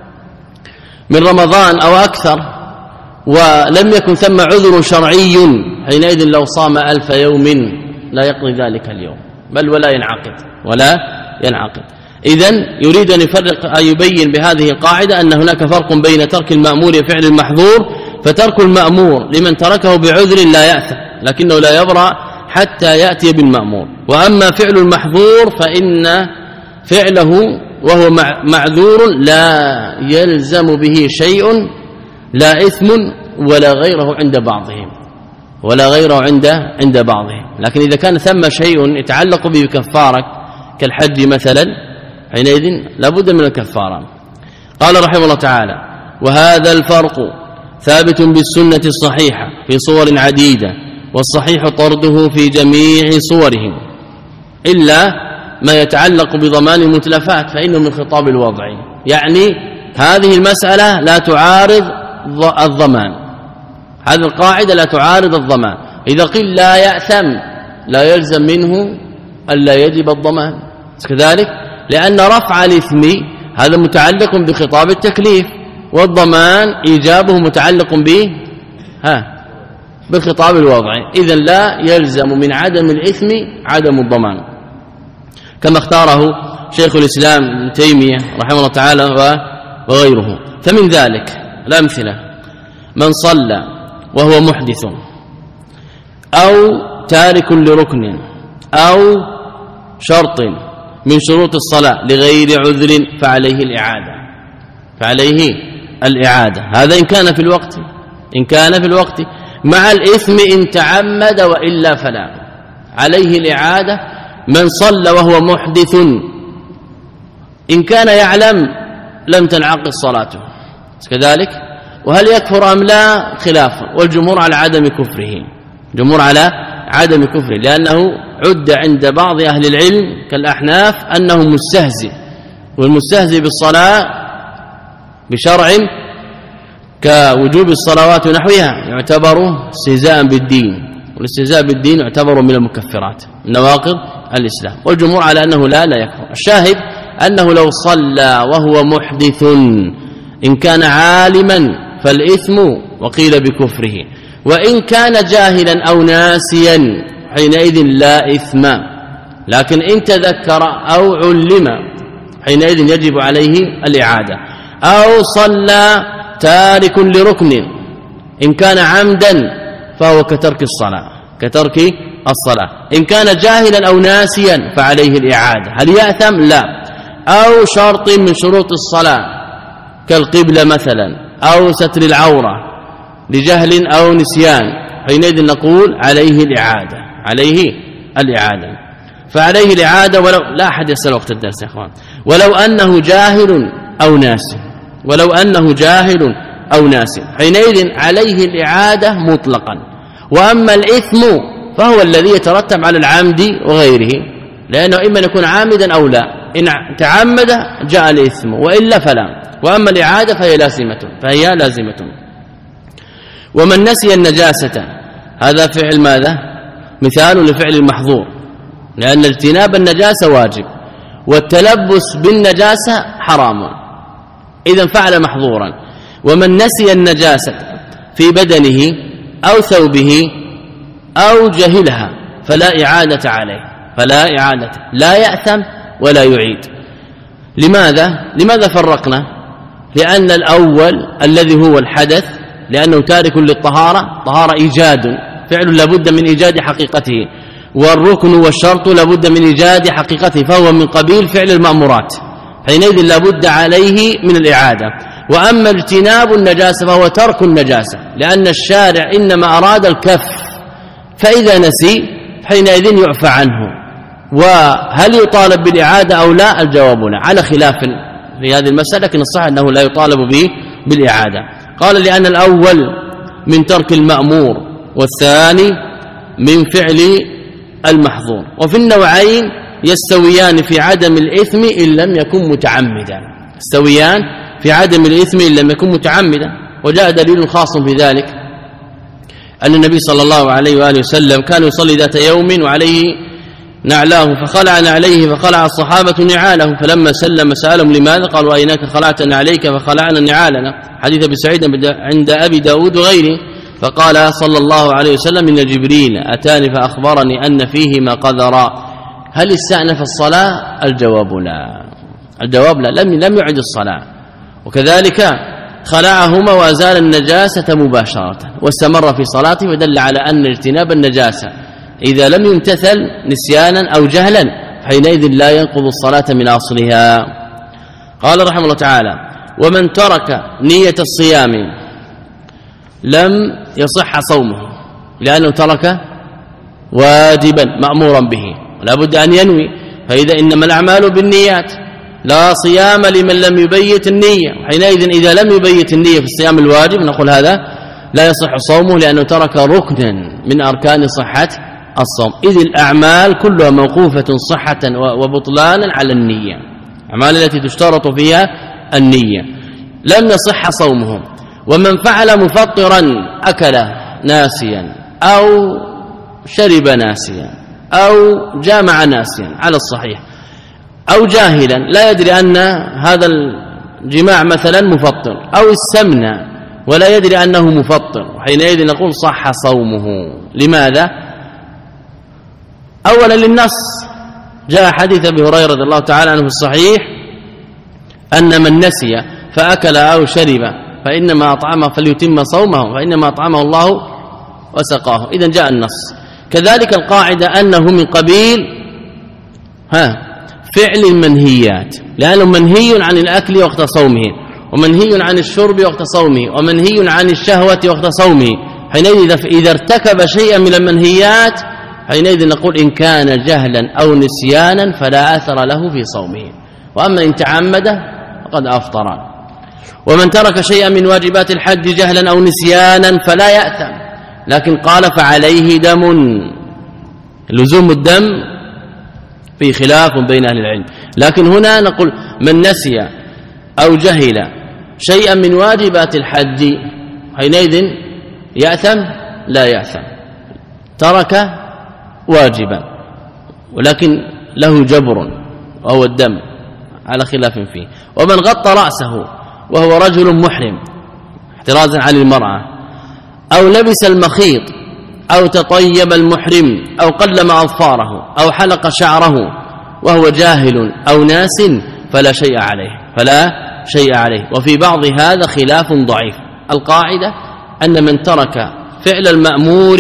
من رمضان أو أكثر ولم يكن ثم عذر شرعي، حينئذ لو صام ألف يوم لا يقضي ذلك اليوم بل ولا ينعقد ولا ينعقد. إذن يريد أن يفرق أن يبين بهذه القاعدة أن هناك فرق بين ترك المأمور وفعل المحظور. فترك المأمور لمن تركه بعذر لا يأثم، لكنه لا يبرأ حتى يأتي بالمأمور. وأما فعل المحظور فإن فعله وهو معذور لا يلزم به شيء، لا إثم ولا غيره عند بعضهم ولا غيره عند عند بعضهم. لكن إذا كان ثم شيء يتعلق به بكفارة كالحج مثلا، حينئذ لابد من الكفارة. قال رحمه الله تعالى: وهذا الفرق ثابت بالسنة الصحيحة في صور عديدة، والصحيح طرده في جميع صوره إلا ما يتعلق بضمان المتلفات فإنه من خطاب الوضع، يعني هذه المسألة لا تعارض الضمان، هذه القاعدة لا تعارض الضمان. إذا قيل لا يأثم لا يلزم منه ألا يجب الضمان كذلك، لأن رفع الإثم هذا متعلق بخطاب التكليف، والضمان إيجابه متعلق به ها بالخطاب الوضعي. إذن لا يلزم من عدم الإثم عدم الضمان، كما اختاره شيخ الإسلام ابن تيمية رحمه الله تعالى وغيره. فمن ذلك الأمثلة: من صلى وهو محدث أو تارك لركن أو شرط من شروط الصلاة لغير عذر فعليه الإعادة فعليه الإعادة هذا إن كان في الوقت إن كان في الوقت مع الإثم إن تعمد، وإلا فلا عليه الإعادة. من صلى وهو محدث إن كان يعلم لم تنعقد صلاته كذلك، وهل يكفر أم لا خلاف، والجمهور على عدم كفره جمهور على عدم كفره لأنه عد عند بعض أهل العلم كالأحناف أنه مستهزئ، والمستهزئ بالصلاة بشرع كوجوب الصلوات ونحوها يعتبر استهزاء بالدين، والاستهزاء بالدين يعتبر من المكفرات من نواقض الإسلام، والجمهور على أنه لا لا يكفر. الشاهد أنه لو صلى وهو محدث إن كان عالما فالإثم وقيل بكفره، وإن كان جاهلا أو ناسيا حينئذ لا إثم، لكن إن تذكر أو علم حينئذ يجب عليه الإعادة. أو صلى تارك لركن إن كان عمدا فهو كترك الصلاة كترك الصلاة إن كان جاهلا أو ناسيا فعليه الإعادة. هل يأثم؟ لا. أو شرط من شروط الصلاة كالقبلة مثلا أو ستر العورة لجهل أو نسيان، حينئذ نقول عليه الإعادة عليه الإعادة فعليه الإعادة ولو لا أحد يسأل وقت الدرس يا أخوان. ولو أنه جاهل أو ناسي ولو أنه جاهل أو ناسي حينئذ عليه الإعادة مطلقا. وأما الإثم فهو الذي يترتب على العمد وغيره، لأنه إما يكون عامدا أو لا، إن تعمد جاء الإثم وإلا فلا. وأما الإعادة فهي لازمة فهي لازمة. ومن نسي النجاسة هذا فعل ماذا؟ مثال لفعل المحظور، لأن اجتناب النجاسة واجب والتلبس بالنجاسة حرام، إذن فعل محظورا. ومن نسي النجاسة في بدنه أو ثوبه أو جهلها فلا إعادة عليه فلا إعادة لا يأثم ولا يعيد. لماذا؟ لماذا فرقنا؟ لأن الأول الذي هو الحدث لأنه تارك للطهارة، طهارة إيجاد، فعل لابد من إيجاد حقيقته، والركن والشرط لابد من إيجاد حقيقته، فهو من قبيل فعل المأمورات، حينئذ لابد عليه من الإعادة. وأما اجتناب النجاسة فهو ترك النجاسة، لأن الشارع إنما أراد الكف، فإذا نسي حينئذ يعفى عنه. وهل يطالب بالإعادة أو لا؟ الجواب لا، على خلاف في هذه المسألة، لكن الصحيح أنه لا يطالب به بالإعادة. قال لأن الأول من ترك المأمور، والثاني من فعل المحظور، وفي النوعين يستويان في عدم الإثم إن لم يكن متعمدا، يستويان في عدم الإثم إن لم يكن متعمدا. وجاء دليل خاص في ذلك أن النبي صلى الله عليه وآله وسلم كان يصلي ذات يوم وعليه نعلاه، فخلع نعليه فخلع الصحابة نعاله، فلما سلم سألهم لماذا؟ قالوا أيناك خلعت نعليك فخلعنا نعالنا، حديث أبي سعيد عند أبي داود وغيره. فقال صلى الله عليه وسلم إن جبريل أتاني فأخبرني أن فيهما قذرا، هل استأنف الصلاة؟ الجواب لا، الجواب لا، لم لم يعد الصلاة. وكذلك خلعهما وأزال النجاسة مباشرة واستمر في صلاته، ودل على أن اجتناب النجاسة إذا لم يمتثل نسيانا أو جهلا حينئذ لا ينقض الصلاة من أصلها. قال رحمه الله تعالى: ومن ترك نية الصيام لم يصح صومه، لأنه ترك واجبا مأمورا به ولا بد أن ينوي، فإذا إنما الأعمال بالنيات، لا صيام لمن لم يبيت النية، حينئذ إذا لم يبيت النية في الصيام الواجب نقول هذا لا يصح صومه، لأنه ترك ركنا من أركان صحة الصوم، إذ الأعمال كلها موقوفة صحة وبطلانا على النية، الأعمال التي تشترط فيها النية لم يصح صومهم. ومن فعل مفطرا أكل ناسيا أو شرب ناسيا أو جامع ناسيا على الصحيح، أو جاهلا لا يدري أن هذا الجماع مثلا مفطر، أو السمنة ولا يدري أنه مفطر، حينئذ نقول صح صومه. لماذا؟ أولا للنص، جاء حديث أبي هريرة رضي الله تعالى عنه في الصحيح أن من نسي فأكل أو شرب فإنما أطعمه فليتم صومه فإنما أطعمه الله وسقاه، إذن جاء النص. كذلك القاعدة أنه من قبيل ها فعل المنهيات، لأنه منهي عن الأكل وقت صومه، ومنهي عن الشرب وقت صومه، ومنهي عن الشهوة وقت صومه، حينئذ إذا ارتكب شيئا من المنهيات حينئذ نقول إن كان جهلا أو نسيانا فلا أثر له في صومه، وأما إن تعمد فقد أفطر. ومن ترك شيئا من واجبات الحج جهلا أو نسيانا فلا يأثم، لكن قال فعليه دم، لزوم الدم في خلاف بين أهل العلم، لكن هنا نقول من نسي أو جهل شيئا من واجبات الحج حينئذ يأثم؟ لا يأثم، ترك واجبا ولكن له جبر وهو الدم على خلاف فيه. ومن غطى رأسه وهو رجل محرم احترازا عن المرأة، أو لبس المخيط، أو تطيب المحرم، أو قلم أظفاره، أو حلق شعره وهو جاهل أو ناس فلا شيء عليه، فلا شيء عليه. وفي بعض هذا خلاف ضعيف. القاعدة أن من ترك فعل المأمور،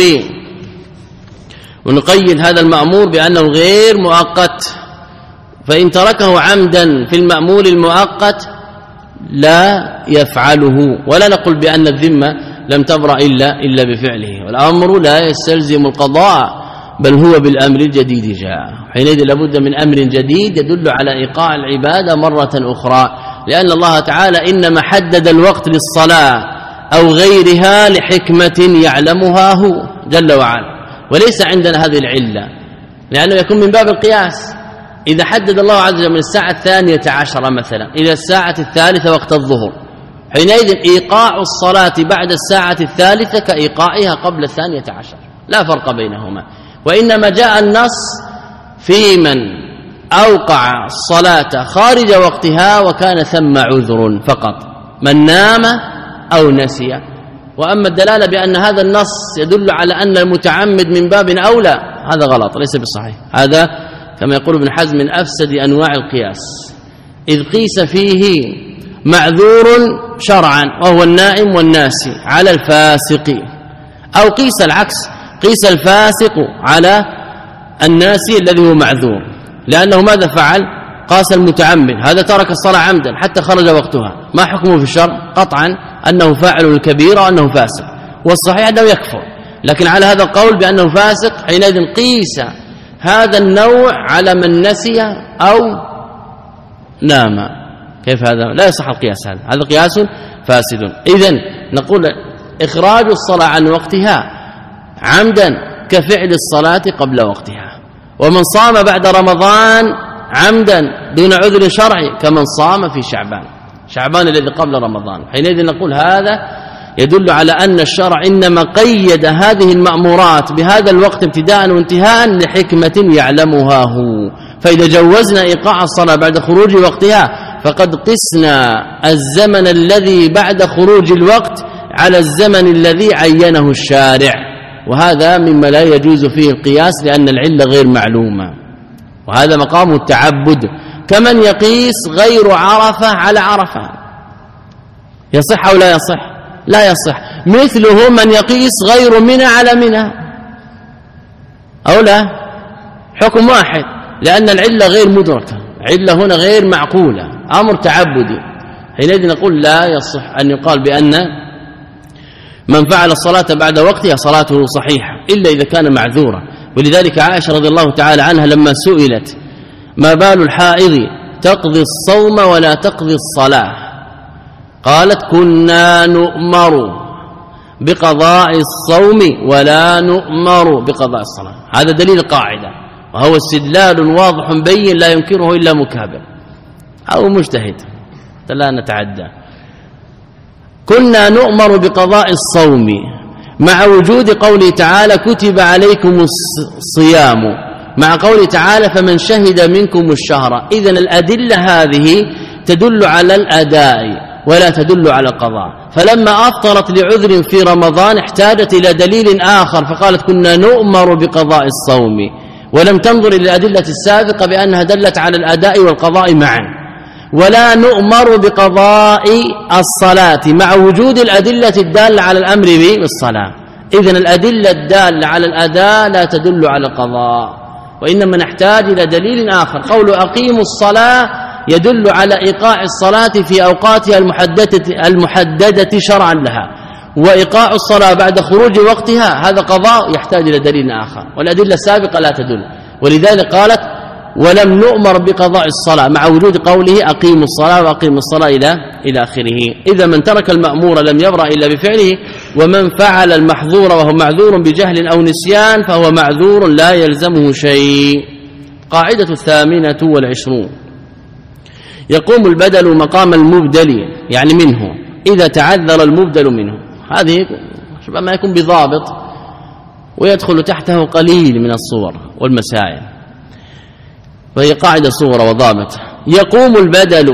ونقيد هذا المأمور بأنه غير مؤقت، فإن تركه عمدا في المأمور المؤقت لا يفعله، ولا نقول بأن الذمة لم تبرأ إلا, إلا بفعله، والأمر لا يستلزم القضاء بل هو بالأمر الجديد جاء، حينئذ لابد من أمر جديد يدل على إيقاع العبادة مرة أخرى، لأن الله تعالى إنما حدد الوقت للصلاة أو غيرها لحكمة يعلمها هو جل وعلا، وليس عندنا هذه العلة، لأنه يكون من باب القياس. إذا حدد الله عز وجل من الساعة الثانية عشرة مثلا إلى الساعة الثالثة وقت الظهر، حينئذ إيقاع الصلاة بعد الساعة الثالثة كإيقاعها قبل الثانية عشر، لا فرق بينهما. وإنما جاء النص في من أوقع الصلاة خارج وقتها وكان ثم عذر فقط، من نام أو نسي. وأما الدلالة بأن هذا النص يدل على أن المتعمد من باب أولى، هذا غلط، ليس بالصحيح، هذا كما يقول ابن حزم من أفسد أنواع القياس، إذ قيس فيه معذور شرعا وهو النائم والناسي على الفاسق، أو قيس العكس، قيس الفاسق على الناسي الذي هو معذور، لأنه ماذا فعل؟ قاس المتعمد، هذا ترك الصلاة عمدا حتى خرج وقتها، ما حكمه في الشرع؟ قطعا أنه فاعل الكبيرة وأنه فاسق، والصحيح أنه يكفر، لكن على هذا القول بأنه فاسق حينئذ قيس هذا النوع على من نسي أو نام. كيف هذا؟ لا يصح القياس، هذا هذا قياس فاسد. إذن نقول إخراج الصلاة عن وقتها عمدا كفعل الصلاة قبل وقتها، ومن صام بعد رمضان عمدا دون عذر شرعي كمن صام في شعبان، شعبان الذي قبل رمضان، حينئذ نقول هذا يدل على أن الشرع إنما قيد هذه المأمورات بهذا الوقت ابتداء وانتهاء لحكمة يعلمها هو. فإذا جوزنا إيقاع الصلاة بعد خروج وقتها فقد قسنا الزمن الذي بعد خروج الوقت على الزمن الذي عينه الشارع، وهذا مما لا يجوز فيه القياس لأن العلة غير معلومة، وهذا مقام التعبد. كمن يقيس غير عرفة على عرفة، يصح أو لا يصح؟ لا يصح. مثله من يقيس غير منى على منى، أو لا؟ حكم واحد، لأن العلة غير مدركة، علة هنا غير معقولة، أمر تعبدي، حينئذ نقول لا يصح أن يقال بأن من فعل الصلاة بعد وقتها صلاته صحيحة إلا إذا كان معذورا. ولذلك عائشة رضي الله تعالى عنها لما سئلت ما بال الحائض تقضي الصوم ولا تقضي الصلاة، قالت كنا نؤمر بقضاء الصوم ولا نؤمر بقضاء الصلاة. هذا دليل قاعدة، وهو استدلال واضح بين لا ينكره إلا مكابر أو مجتهد، لا نتعدى. كنا نؤمر بقضاء الصوم مع وجود قوله تعالى كتب عليكم الصيام، مع قوله تعالى فمن شهد منكم الشهر. إذن الأدلة هذه تدل على الأداء ولا تدل على القضاء، فلما أفطرت لعذر في رمضان احتاجت إلى دليل آخر فقالت كنا نؤمر بقضاء الصوم، ولم تنظر إلى الأدلة السابقة بأنها دلت على الأداء والقضاء معا. ولا نؤمر بقضاء الصلاة مع وجود الأدلة الدالة على الأمر بالصلاة. إذن الأدلة الدالة على الأداء لا تدل على القضاء، وإنما نحتاج إلى دليل آخر. قول أقيموا الصلاة يدل على إيقاع الصلاة في أوقاتها المحددة, المحددة شرعا لها، وإيقاع الصلاة بعد خروج وقتها هذا قضاء يحتاج إلى دليل آخر، والأدلة السابقة لا تدل. ولذلك قالت ولم نؤمر بقضاء الصلاة مع وجود قوله أقيموا الصلاة وأقيموا الصلاة إلى إلى آخره. إذا من ترك المأمور لم يبرأ إلا بفعله، ومن فعل المحظور وهو معذور بجهل أو نسيان فهو معذور لا يلزمه شيء. قاعدة الثامنة والعشرون يقوم البدل مقام المبدل، يعني منه إذا تعذر المبدل منه. هذه ما يكون بضابط ويدخل تحته قليل من الصور والمسائل، وهي قاعدة صورة وضابط. يقوم البدل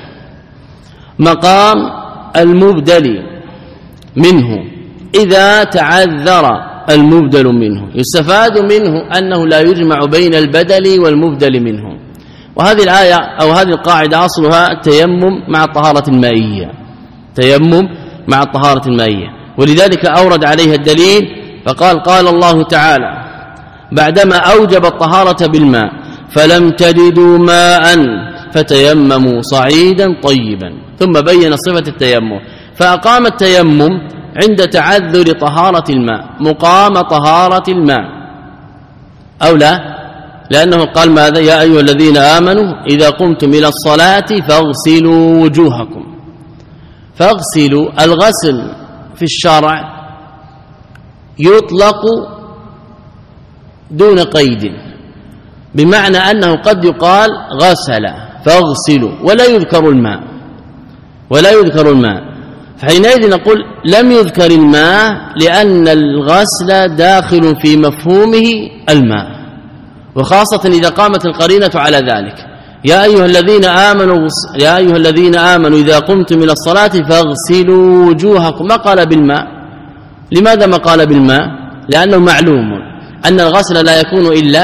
مقام المبدل منه إذا تعذر المبدل منه. يستفاد منه أنه لا يجمع بين البدل والمبدل منه. وهذه الآية أو هذه القاعدة أصلها التيمم مع الطهارة المائية، تيمم مع الطهارة المائية، ولذلك أورد عليها الدليل فقال قال الله تعالى بعدما أوجب الطهارة بالماء فلم تجدوا ماء فتيمموا صعيدا طيبا، ثم بين صفة التيمم فأقام التيمم عند تعذر طهارة الماء مقام طهارة الماء، أو لا؟ لأنه قال ماذا؟ يا أيها الذين آمنوا إذا قمتم إلى الصلاة فاغسلوا وجوهكم. فاغسلوا، الغسل في الشرع يطلق دون قيد، بمعنى أنه قد يقال غسل فاغسلوا ولا يذكر الماء ولا يذكر الماء فحينئذ نقول لم يذكر الماء لأن الغسل داخل في مفهومه الماء، وخاصة إذا قامت القرينة على ذلك. يا أيها الذين آمنوا يا أيها الذين آمنوا إذا قمتم إلى الصلاة فاغسلوا وجوهكم، ما قال بالماء. لماذا ما قال بالماء؟ لأنه معلوم أن الغسل لا يكون إلا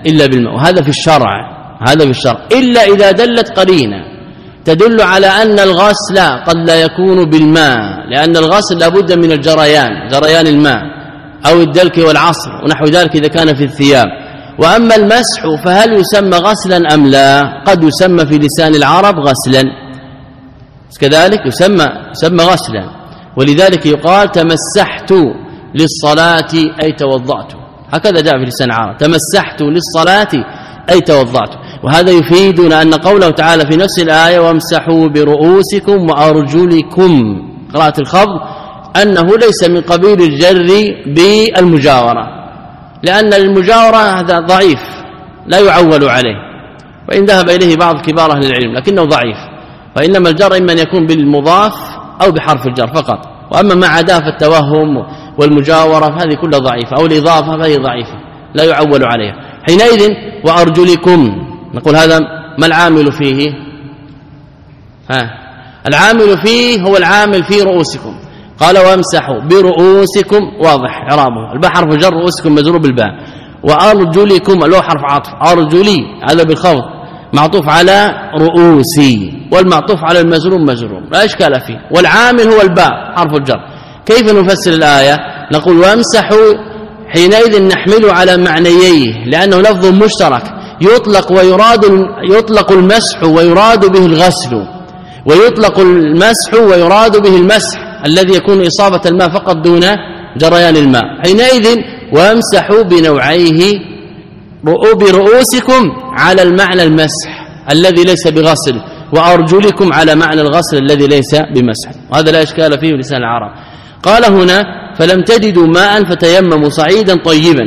إلا بالماء، وهذا في الشرع، هذا في الشرع إلا إذا دلت قرينة تدل على أن الغسل قد لا يكون بالماء، لأن الغسل لابد من الجريان، جريان الماء أو الدلك والعصر ونحو ذلك إذا كان في الثياب. وأما المسح فهل يسمى غسلا أم لا؟ قد يسمى في لسان العرب غسلا، كذلك يسمى يسمى غسلا، ولذلك يقال تمسحت للصلاة أي توضأت، هكذا جاء في لسان العرب، تمسحت للصلاة أي توضأت. وهذا يفيدنا أن قوله تعالى في نفس الآية وامسحوا برؤوسكم وأرجلكم قراءة الخفض أنه ليس من قبيل الجر بالمجاورة، لأن المجاورة هذا ضعيف لا يعول عليه، وإن ذهب إليه بعض كبار أهل العلم لكنه ضعيف، فإنما الجر إما أن يكون بالمضاف أو بحرف الجر فقط، وأما ما عداه فالتوهم والمجاورة فهذه كلها ضعيفة، أو الإضافة فهي ضعيفة لا يعول عليها. حينئذ وأرجلكم نقول هذا ما العامل فيه؟ ها العامل فيه هو العامل في رؤوسكم، قال وامسحوا برؤوسكم واضح إعرابه، الباء حرف جر، رؤوسكم مجرور بالباء، وأرجلكم اللي هو حرف عطف، أرجلي هذا بالخفض معطوف على رؤوسي، والمعطوف على المجرور مجرور لا إشكال فيه، والعامل هو الباء حرف الجر. كيف نفسر الآية؟ نقول وامسحوا حينئذ نحمله على معنييه، لأنه لفظ مشترك يطلق ويراد يطلق المسح ويراد به الغسل، ويطلق المسح ويراد به المسح الذي يكون إصابة الماء فقط دون جريان الماء. حينئذ وامسحوا بنوعيه برؤوسكم على المعنى المسح الذي ليس بغسل، وأرجلكم على معنى الغسل الذي ليس بمسح، وهذا لا إشكال فيه لسان العرب. قال هنا فلم تجدوا ماء فتيمموا صعيدا طيبا،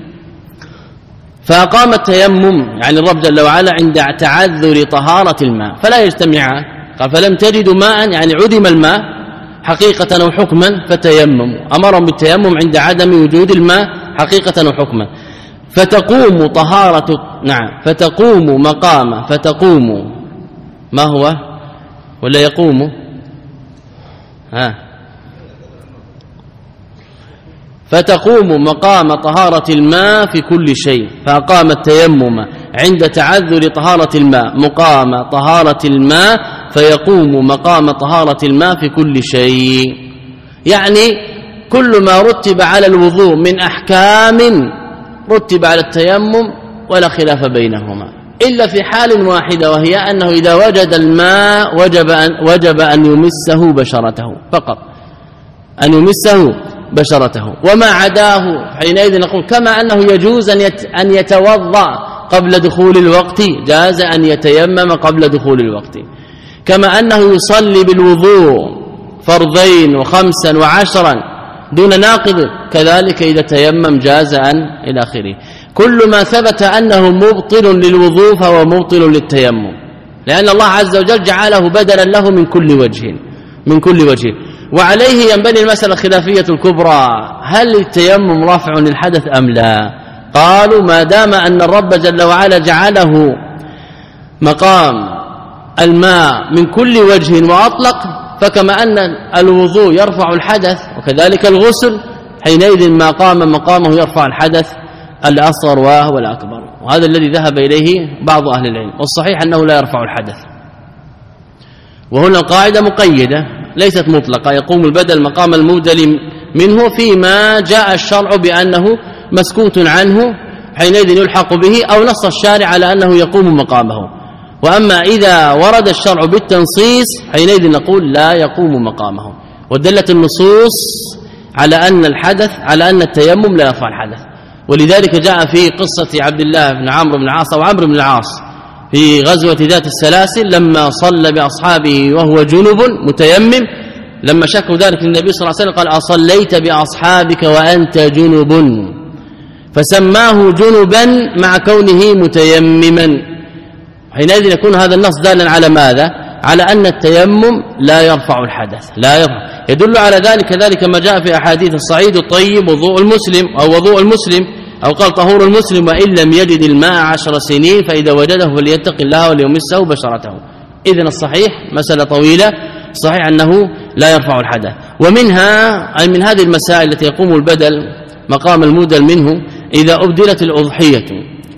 فأقام التيمم يعني الرب جل وعلا عند تعذر طهارة الماء فلا يجتمعان. قال فلم تجدوا ماء يعني عدم الماء حقيقة أو حكما فتيمموا، أمرهم بالتيمم عند عدم وجود الماء حقيقة أو حكما، فتقوم طهارة نعم فتقوم مقام فتقوم ما هو ولا يقوم ها فتقوم مقام طهارة الماء في كل شيء، فأقام التيمم عند تعذر طهارة الماء مقام طهارة الماء فيقوم مقام طهارة الماء في كل شيء، يعني كل ما رتب على الوضوء من أحكام رتب على التيمم ولا خلاف بينهما، إلا في حال واحدة وهي أنه إذا وجد الماء وجب أن, وجب أن يمسه بشرته فقط، أن يمسه بشرته، وما عداه حينئذ نقول كما أنه يجوز أن يتوضأ قبل دخول الوقت جاز أن يتيمم قبل دخول الوقت، كما أنه يصلي بالوضوء فرضين وخمسا وعشرا دون ناقض كذلك إذا تيمم جاز أن إلى آخره. كل ما ثبت أنه مبطل للوضوء فهو مبطل للتيمم، لأن الله عز وجل جعله بدلا له من كل وجه من كل وجه. وعليه ينبني المسألة الخلافية الكبرى، هل التيمم رافع للحدث أم لا؟ قالوا ما دام أن الرب جل وعلا جعله مقام الماء من كل وجه وأطلق، فكما أن الوضوء يرفع الحدث وكذلك الغسل، حينئذ ما قام مقامه يرفع الحدث الأصغر وهو الأكبر، وهذا الذي ذهب إليه بعض أهل العلم، والصحيح أنه لا يرفع الحدث. وهنا القاعدة مقيدة ليست مطلقة، يقوم البدل مقام المبدل منه فيما جاء الشرع بأنه مسكوت عنه حينئذ يلحق به، أو نص الشارع على أنه يقوم مقامه. وأما إذا ورد الشرع بالتنصيص حينئذ نقول لا يقوم مقامه، ودلت النصوص على أن الحدث على أن التيمم لا يرفع الحدث. ولذلك جاء في قصة عبد الله بن عمرو بن العاص أو عمرو بن العاص في غزوة ذات السلاسل لما صلى بأصحابه وهو جنب متيمم، لما شكوا ذلك للنبي صلى الله عليه وسلم قال أصليت بأصحابك وأنت جنب، فسماه جنبا مع كونه متيمما. حينئذ يكون هذا النص دالا على ماذا؟ على أن التيمم لا يرفع الحدث، لا يرفع. يدل على ذلك كذلك ما جاء في أحاديث الصعيد الطيب وضوء المسلم أو وضوء المسلم، أو قال طهور المسلم وإن لم يجد الماء عشر سنين فإذا وجده فليتق الله وليمسه بشرته. إذن الصحيح مسألة طويلة، صحيح أنه لا يرفع الحدث. ومنها أي من هذه المسائل التي يقوم البدل مقام المودل منه إذا أبدلت الأضحية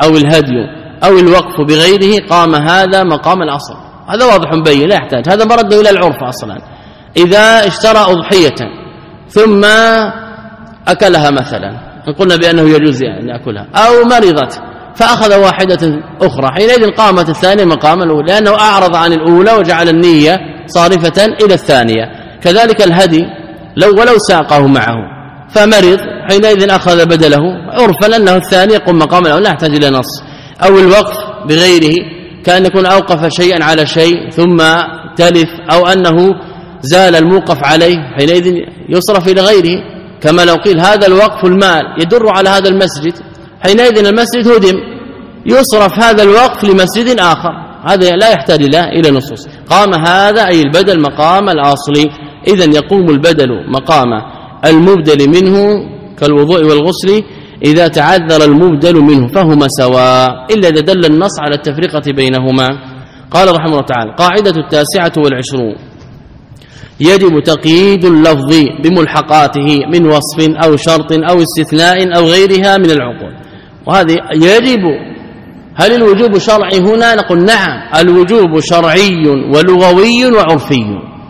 أو الهدي أو الوقف بغيره قام هذا مقام الأصل. هذا واضح بين لا يحتاج، هذا مرد إلى العرف أصلا. إذا اشترى أضحية ثم أكلها مثلا، قلنا بأنه يجوز أن يأكلها، أو مرضت فأخذ واحدة أخرى، حينئذ قامت الثانية مقام الأولى، لأنه أعرض عن الأولى وجعل النية صارفة إلى الثانية. كذلك الهدي لو ولو ساقه معه فمرض، حينئذ أخذ بدله عرفا أنه الثاني يقوم مقام الأولى، لا يحتاج إلى نص. أو الوقف بغيره، كأن يكون أوقف شيئا على شيء ثم تلف، أو أنه زال الموقف عليه، حينئذ يصرف إلى غيره. كما لو قيل هذا الوقف المال يدر على هذا المسجد، حينئذ المسجد هدم، يصرف هذا الوقف لمسجد آخر، هذا لا يحتاج إلى نصوص. قام هذا أي البدل مقام الأصل. إذن يقوم البدل مقام المبدل منه كالوضوء والغسل إذا تعذر المبدل منه، فهما سواء إلا إذا دل النص على التفرقة بينهما. قال رحمه الله تعالى: قاعدة التاسعة والعشرون: يجب تقييد اللفظ بملحقاته من وصف أو شرط أو استثناء أو غيرها من العقود. وهذه يجب. هل الوجوب شرعي هنا؟ نقول نعم، الوجوب شرعي ولغوي وعرفي.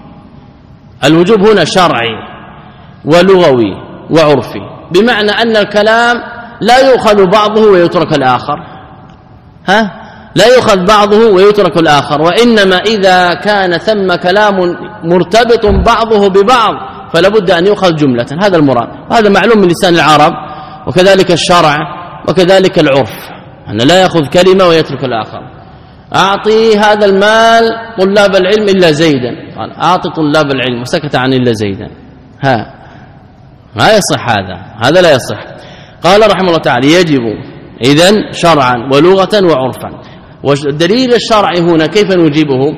الوجوب هنا شرعي ولغوي وعرفي، بمعنى أن الكلام لا يؤخذ بعضه ويترك الآخر، ها لا يؤخذ بعضه ويترك الآخر، وإنما إذا كان ثم كلام مرتبط بعضه ببعض فلا بد أن يؤخذ جملة، هذا المراد، وهذا معلوم من لسان العرب، وكذلك الشرع وكذلك العرف، أن لا يأخذ كلمة ويترك الآخر. أعطي هذا المال طلاب العلم إلا زيدا، قال أعطي طلاب العلم وسكت عن إلا زيدا، ها ما يصح، هذا هذا لا يصح. قال رحمه الله تعالى: يجب إذن شرعا ولغة وعرفا. والدليل الشرعي هنا كيف نجيبه؟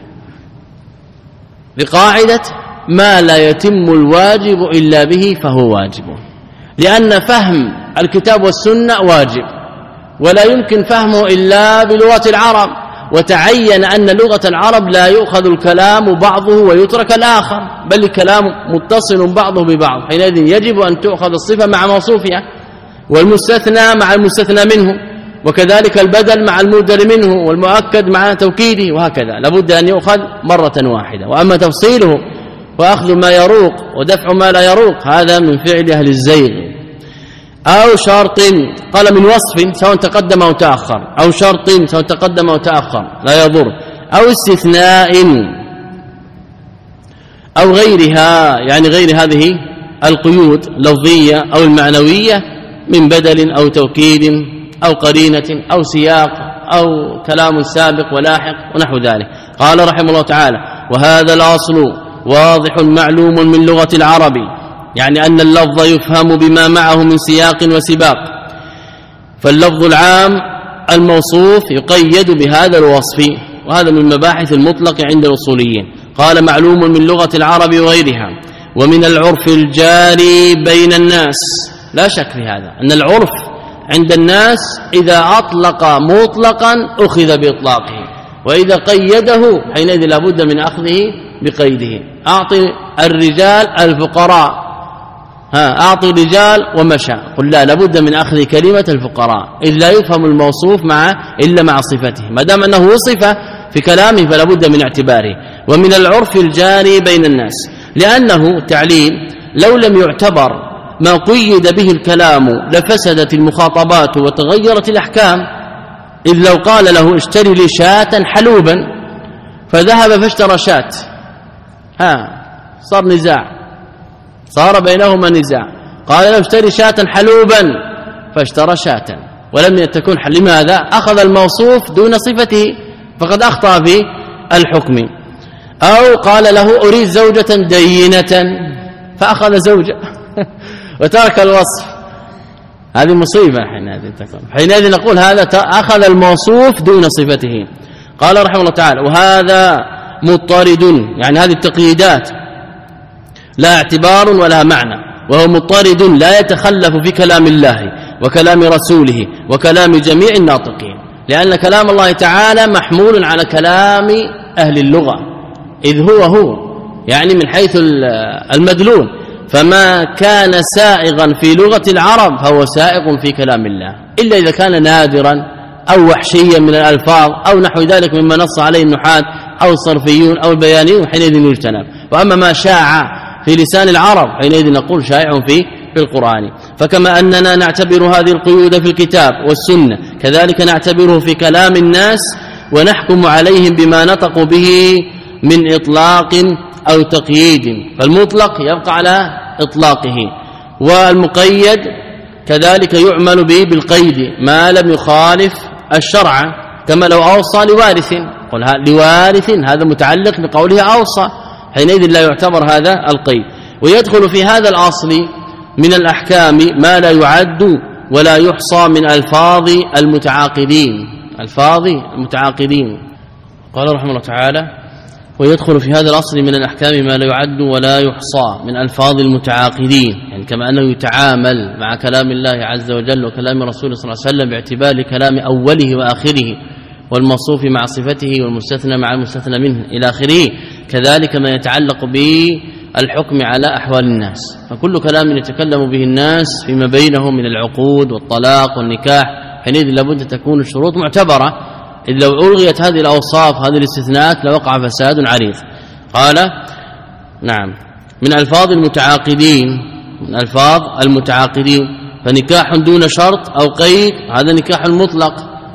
بقاعدة ما لا يتم الواجب إلا به فهو واجب، لأن فهم الكتاب والسنة واجب ولا يمكن فهمه إلا بلغة العرب، وتعين أن لغة العرب لا يؤخذ الكلام بعضه ويترك الآخر، بل الكلام متصل بعضه ببعض، حينئذ يجب أن تؤخذ الصفة مع موصوفها، والمستثنى مع المستثنى منه، وكذلك البدل مع المبدل منه، والمؤكد مع توكيده، وهكذا لابد أن يؤخذ مرة واحدة. وأما تفصيله وأخذ ما يروق ودفع ما لا يروق هذا من فعل أهل الزيغ. أو شرط، قال من وصف سواء تقدم أو تأخر، أو شرط سواء تقدم أو تأخر لا يضر، أو استثناء أو غيرها، يعني غير هذه القيود اللفظية أو المعنوية من بدل أو توكيد أو قرينة أو سياق أو كلام سابق ولاحق ونحو ذلك. قال رحمه الله تعالى: وهذا الأصل واضح معلوم من لغة العرب، يعني أن اللفظ يفهم بما معه من سياق وسباق، فاللفظ العام الموصوف يقيد بهذا الوصف، وهذا من مباحث المطلق عند الأصوليين. قال: معلوم من لغة العرب وغيرها، ومن العرف الجاري بين الناس. لا شك في هذا أن العرف عند الناس إذا أطلق مطلقا أخذ بإطلاقه، وإذا قيده حينئذ لابد من أخذه بقيده. أعطي الرجال الفقراء، ها أعطي رجال ومشى، قل لا، لابد من أخذ كلمة الفقراء، إذ لا يفهم الموصوف مع إلا مع صفته، ما دام أنه وصف في كلامه فلا بد من اعتباره. ومن العرف الجاري بين الناس، لأنه تعليل لو لم يعتبر ما قيد به الكلام لفسدت المخاطبات وتغيرت الأحكام، إذ لو قال له اشتري لي شاة حلوبا فذهب فاشترى شاة، ها صار نزاع، صار بينهما نزاع، قال له اشتري شاة حلوبا فاشترى شاة ولم تكن حل. لماذا؟ أخذ الموصوف دون صفته فقد أخطأ في الحكم. أو قال له أريد زوجة دينة فأخذ زوجة وترك الوصف، هذه مصيبة حينئذ تكون، حينئذ نقول هذا أخذ الموصوف دون صفته. قال رحمه الله تعالى: وهذا مضطرد، يعني هذه التقييدات لا اعتبار ولا معنى، وهو مضطرد لا يتخلف في كلام الله وكلام رسوله وكلام جميع الناطقين، لأن كلام الله تعالى محمول على كلام أهل اللغة، إذ هو هو يعني من حيث المدلول، فما كان سائغا في لغة العرب فهو سائغ في كلام الله، إلا إذا كان نادرا أو وحشيا من الألفاظ أو نحو ذلك مما نص عليه النحاة أو الصرفيون أو البيانيون، حينئذ يجتنب. وأما ما شاع في لسان العرب حينئذ نقول شائع في في القرآن. فكما أننا نعتبر هذه القيود في الكتاب والسنة كذلك نعتبره في كلام الناس ونحكم عليهم بما نطقوا به من إطلاق أو تقييد، فالمطلق يبقى على إطلاقه، والمقيد كذلك يعمل به بالقيد ما لم يخالف الشرع، كما لو أوصى لوارث، قل لوارث هذا متعلق بقوله أوصى، حينئذ لا يعتبر هذا القيد. ويدخل في هذا الأصل من الأحكام ما لا يعد ولا يحصى من ألفاظ المتعاقدين، ألفاظ المتعاقدين. قال رحمه الله تعالى: ويدخل في هذا الأصل من الأحكام ما لا يعد ولا يحصى من ألفاظ المتعاقدين، يعني كما أنه يتعامل مع كلام الله عز وجل وكلام رسوله صلى الله عليه وسلم باعتبار كلام أوله وآخره والموصوف مع صفته والمستثنى مع المستثنى منه إلى آخره، كذلك ما يتعلق بالحكم على أحوال الناس. فكل كلام يتكلم به الناس فيما بينهم من العقود والطلاق والنكاح حينئذ لابد تكون الشروط معتبرة، إذ لو ألغيت هذه الأوصاف هذه الاستثناءات لوقع فساد عريض. قال: نعم، من ألفاظ المتعاقدين، من ألفاظ المتعاقدين فنكاح دون شرط أو قيد هذا نكاح مطلق،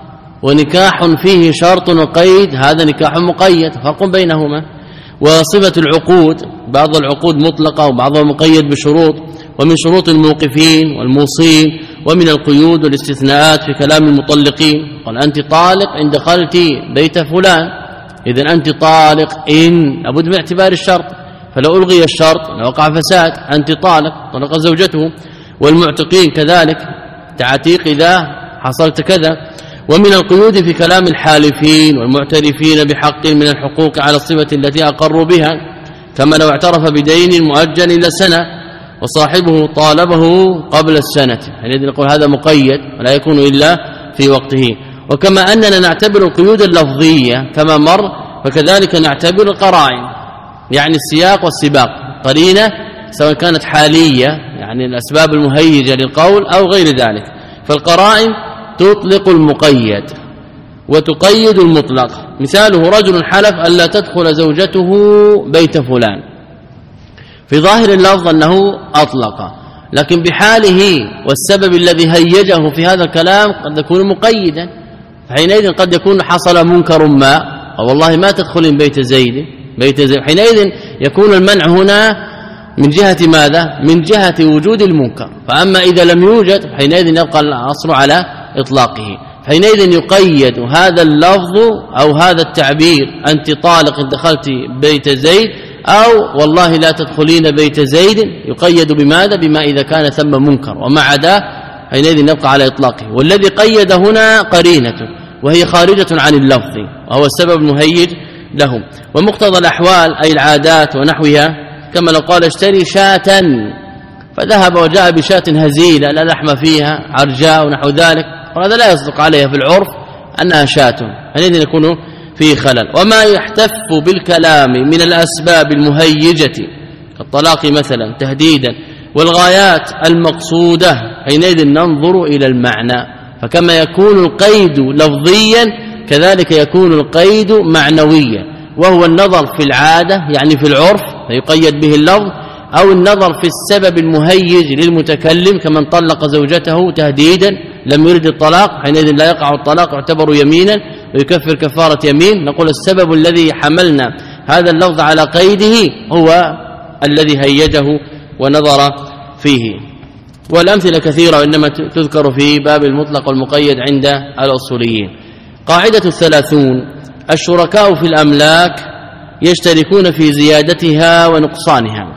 ونكاح فيه شرط وقيد هذا نكاح مقيد، فرق بينهما. وصفة العقود بعض العقود مطلقة وبعضها مقيد بشروط، ومن شروط الموقفين والموصين، ومن القيود والاستثناءات في كلام المطلقين. قال: أنت طالق إن دخلت بيت فلان، إذن أنت طالق إن لابد من اعتبار الشرط، فلو ألغي الشرط لوقع فساد. أنت طالق طلق زوجته. والمعتقين كذلك تعتيق إذا حصلت كذا. ومن القيود في كلام الحالفين والمعترفين بحق من الحقوق على الصفة التي أقروا بها، كما لو اعترف بدين مؤجل إلى سنة وصاحبه طالبه قبل السنة، حينئذ نقول هذا مقيد ولا يكون إلا في وقته. وكما أننا نعتبر القيود اللفظية كما مر، فكذلك نعتبر القرائن، يعني السياق والسباق، قرينة سواء كانت حالية يعني الأسباب المهيجة للقول أو غير ذلك. فالقرائن تطلق المقيد وتقيد المطلق. مثاله: رجل حلف ألا تدخل زوجته بيت فلان، في ظاهر اللفظ أنه أطلق، لكن بحاله والسبب الذي هيجه في هذا الكلام قد يكون مقيدا، حينئذ قد يكون حصل منكر ما، أو والله ما تدخل بيت زيد بيت زيد حينئذ يكون المنع هنا من جهة ماذا؟ من جهة وجود المنكر. فأما إذا لم يوجد حينئذ يبقى الأصل على إطلاقه، حينئذ يقيد هذا اللفظ أو هذا التعبير أنت طالق إن دخلت بيت زيد، أو والله لا تدخلين بيت زيد، يقيد بماذا؟ بما إذا كان ثم منكر، وما عدا حينئذ يبقى على إطلاقه. والذي قيد هنا قرينة وهي خارجة عن اللفظ وهو السبب المهيج له. ومقتضى الأحوال أي العادات ونحوها، كما لو قال اشتري شاة فذهب وجاء بشاة هزيلة لا لحم فيها عرجاء ونحو ذلك، وهذا لا يصدق عليها في العرف أنها شاة، حينئذ يكون فيه خلل. وما يحتف بالكلام من الأسباب المهيجة كالطلاق مثلا تهديدا والغايات المقصودة، حينئذ ننظر إلى المعنى. فكما يكون القيد لفظيا كذلك يكون القيد معنويا، وهو النظر في العادة يعني في العرف فيقيد به اللفظ، أو النظر في السبب المهيج للمتكلم كمن طلق زوجته تهديدا لم يرد الطلاق، حينئذ لا يقع الطلاق يعتبر يمينا ويكفر كفارة يمين. نقول السبب الذي حملنا هذا اللفظ على قيده هو الذي هيجه ونظر فيه. والأمثلة كثيرة وإنما تذكر في باب المطلق والمقيد عند الأصوليين. قاعدة الثلاثون: الشركاء في الأملاك يشتركون في زيادتها ونقصانها،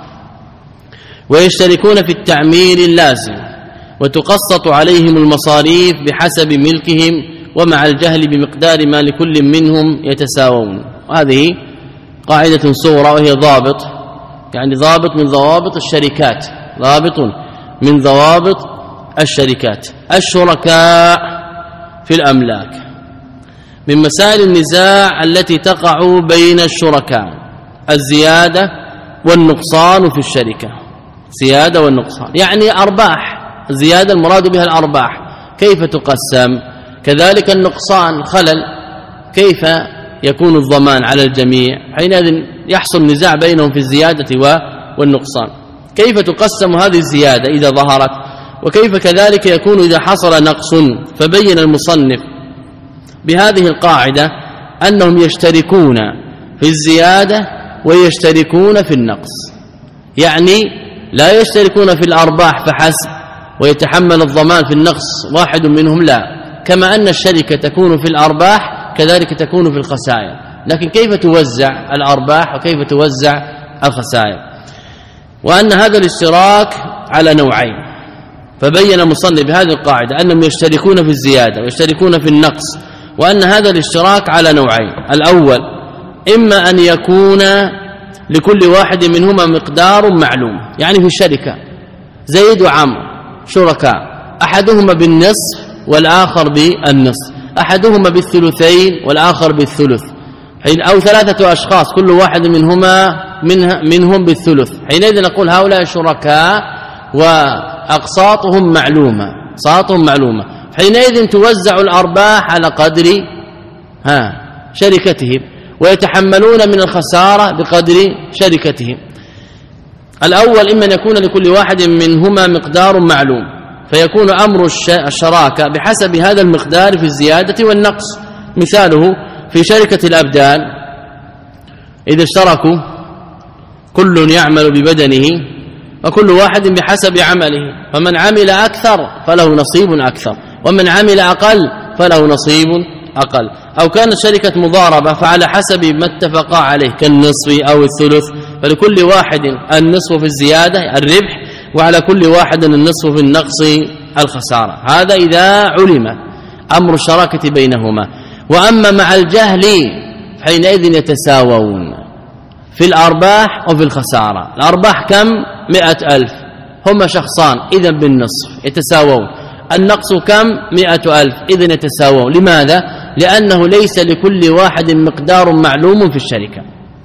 ويشتركون في التعمير اللازم، وتقسط عليهم المصاريف بحسب ملكهم ومع الجهل بمقدار ما لكل منهم يتساوون. وهذه قاعدة صغرى وهي ضابط، يعني ضابط من ضوابط الشركات، ضابط من ضوابط الشركات. الشركاء في الأملاك من مسائل النزاع التي تقع بين الشركاء الزيادة والنقصان في الشركة، زيادة والنقصان، يعني أرباح زيادة المراد بها الأرباح كيف تقسم؟ كذلك النقصان خلل كيف يكون الضمان على الجميع؟ حينئذ يحصل نزاع بينهم في الزيادة والنقصان، كيف تقسم هذه الزيادة إذا ظهرت، وكيف كذلك يكون إذا حصل نقص؟ فبين المصنف بهذه القاعدة أنهم يشتركون في الزيادة ويشتركون في النقص، يعني لا يشتركون في الأرباح فحسب ويتحمل الضمان في النقص واحد منهم، لا، كما أن الشركة تكون في الأرباح كذلك تكون في الخسائر، لكن كيف توزع الأرباح وكيف توزع الخسائر؟ وأن هذا الاشتراك على نوعين. فبين المصنف بهذه القاعدة أنهم يشتركون في الزيادة ويشتركون في النقص، وأن هذا الاشتراك على نوعين. الأول إما أن يكون لكل واحد منهما مقدار معلوم، يعني في الشركة زيد وعمرو شركاء، أحدهما بالنصف والآخر بالنصف، أحدهما بالثلثين والآخر بالثلث، أو ثلاثة أشخاص كل واحد منهما منهم بالثلث، حينئذ نقول هؤلاء شركاء وأقساطهم معلومة، أقساطهم معلومة، حينئذ توزع الأرباح على قدر ها شركتهم ويتحملون من الخسارة بقدر شركتهم. الأول إما أن يكون لكل واحد منهما مقدار معلوم، فيكون أمر الشراكة بحسب هذا المقدار في الزيادة والنقص. مثاله في شركة الأبدان إذا اشتركوا كل يعمل ببدنه وكل واحد بحسب عمله، فمن عمل أكثر فله نصيب أكثر، ومن عمل أقل فله نصيب أقل. أو كانت شركة مضاربة فعلى حسب ما اتفقا عليه كالنصف أو الثلث، فلكل واحد النصف في الزيادة الربح، وعلى كل واحد النصف في النقص الخسارة. هذا إذا علم أمر الشراكة بينهما. وأما مع الجهل حينئذ يتساوون في الأرباح وفي الخسارة. الأرباح كم؟ مئة ألف، هم شخصان إذن بالنصف يتساوون. النقص كم؟ مئة ألف، إذن يتساوون. لماذا؟ لأنه ليس لكل واحد مقدار معلوم في الشركة.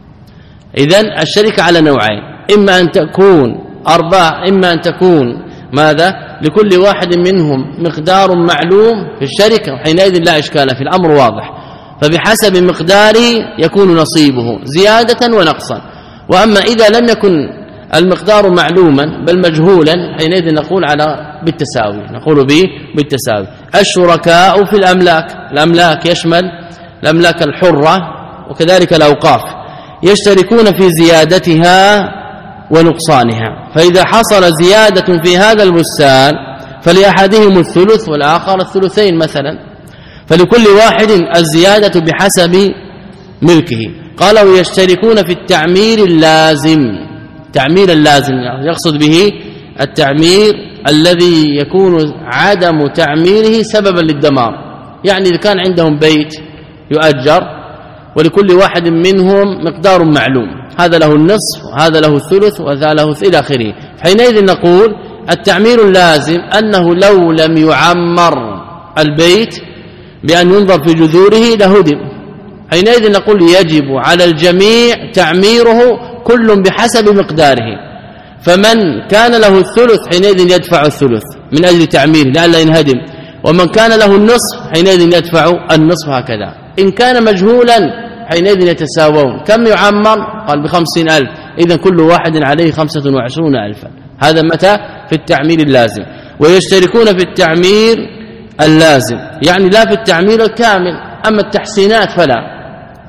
إذن الشركة على نوعين، إما أن تكون أرباح، إما أن تكون ماذا؟ لكل واحد منهم مقدار معلوم في الشركة، وحينئذ لا إشكال في الأمر واضح، فبحسب مقداره يكون نصيبه زيادة ونقصا. وأما إذا لم يكن المقدار معلوما بل مجهولا حينئذ نقول على بالتساوي، نقول به بالتساوي. الشركاء في الأملاك، الأملاك يشمل الأملاك الحرة وكذلك الأوقاف، يشتركون في زيادتها ونقصانها. فإذا حصل زيادة في هذا البستان فلأحدهم الثلث والآخر الثلثين مثلا، فلكل واحد الزيادة بحسب ملكه. قال ويشتركون في التعمير اللازم. تعمير اللازم يقصد به التعمير الذي يكون عدم تعميره سببا للدمار، يعني إذا كان عندهم بيت يؤجر ولكل واحد منهم مقدار معلوم، هذا له النصف وهذا له الثلث وهذا له إلى آخره، حينئذ نقول التعمير اللازم أنه لو لم يعمر البيت بأن ينظر في جذوره لهدم، حينئذ نقول يجب على الجميع تعميره كل بحسب مقداره. فمن كان له الثلث حينئذ يدفع الثلث من أجل تعميره لئلا ينهدم، ومن كان له النصف حينئذ يدفع النصف هكذا. إن كان مجهولا حينئذ يتساوون. كم يعمر؟ قال بخمسين ألف، إذن كل واحد عليه خمسة وعشرون ألفا. هذا متى؟ في التعمير اللازم. ويشتركون في التعمير اللازم، يعني لا في التعمير الكامل، أما التحسينات فلا.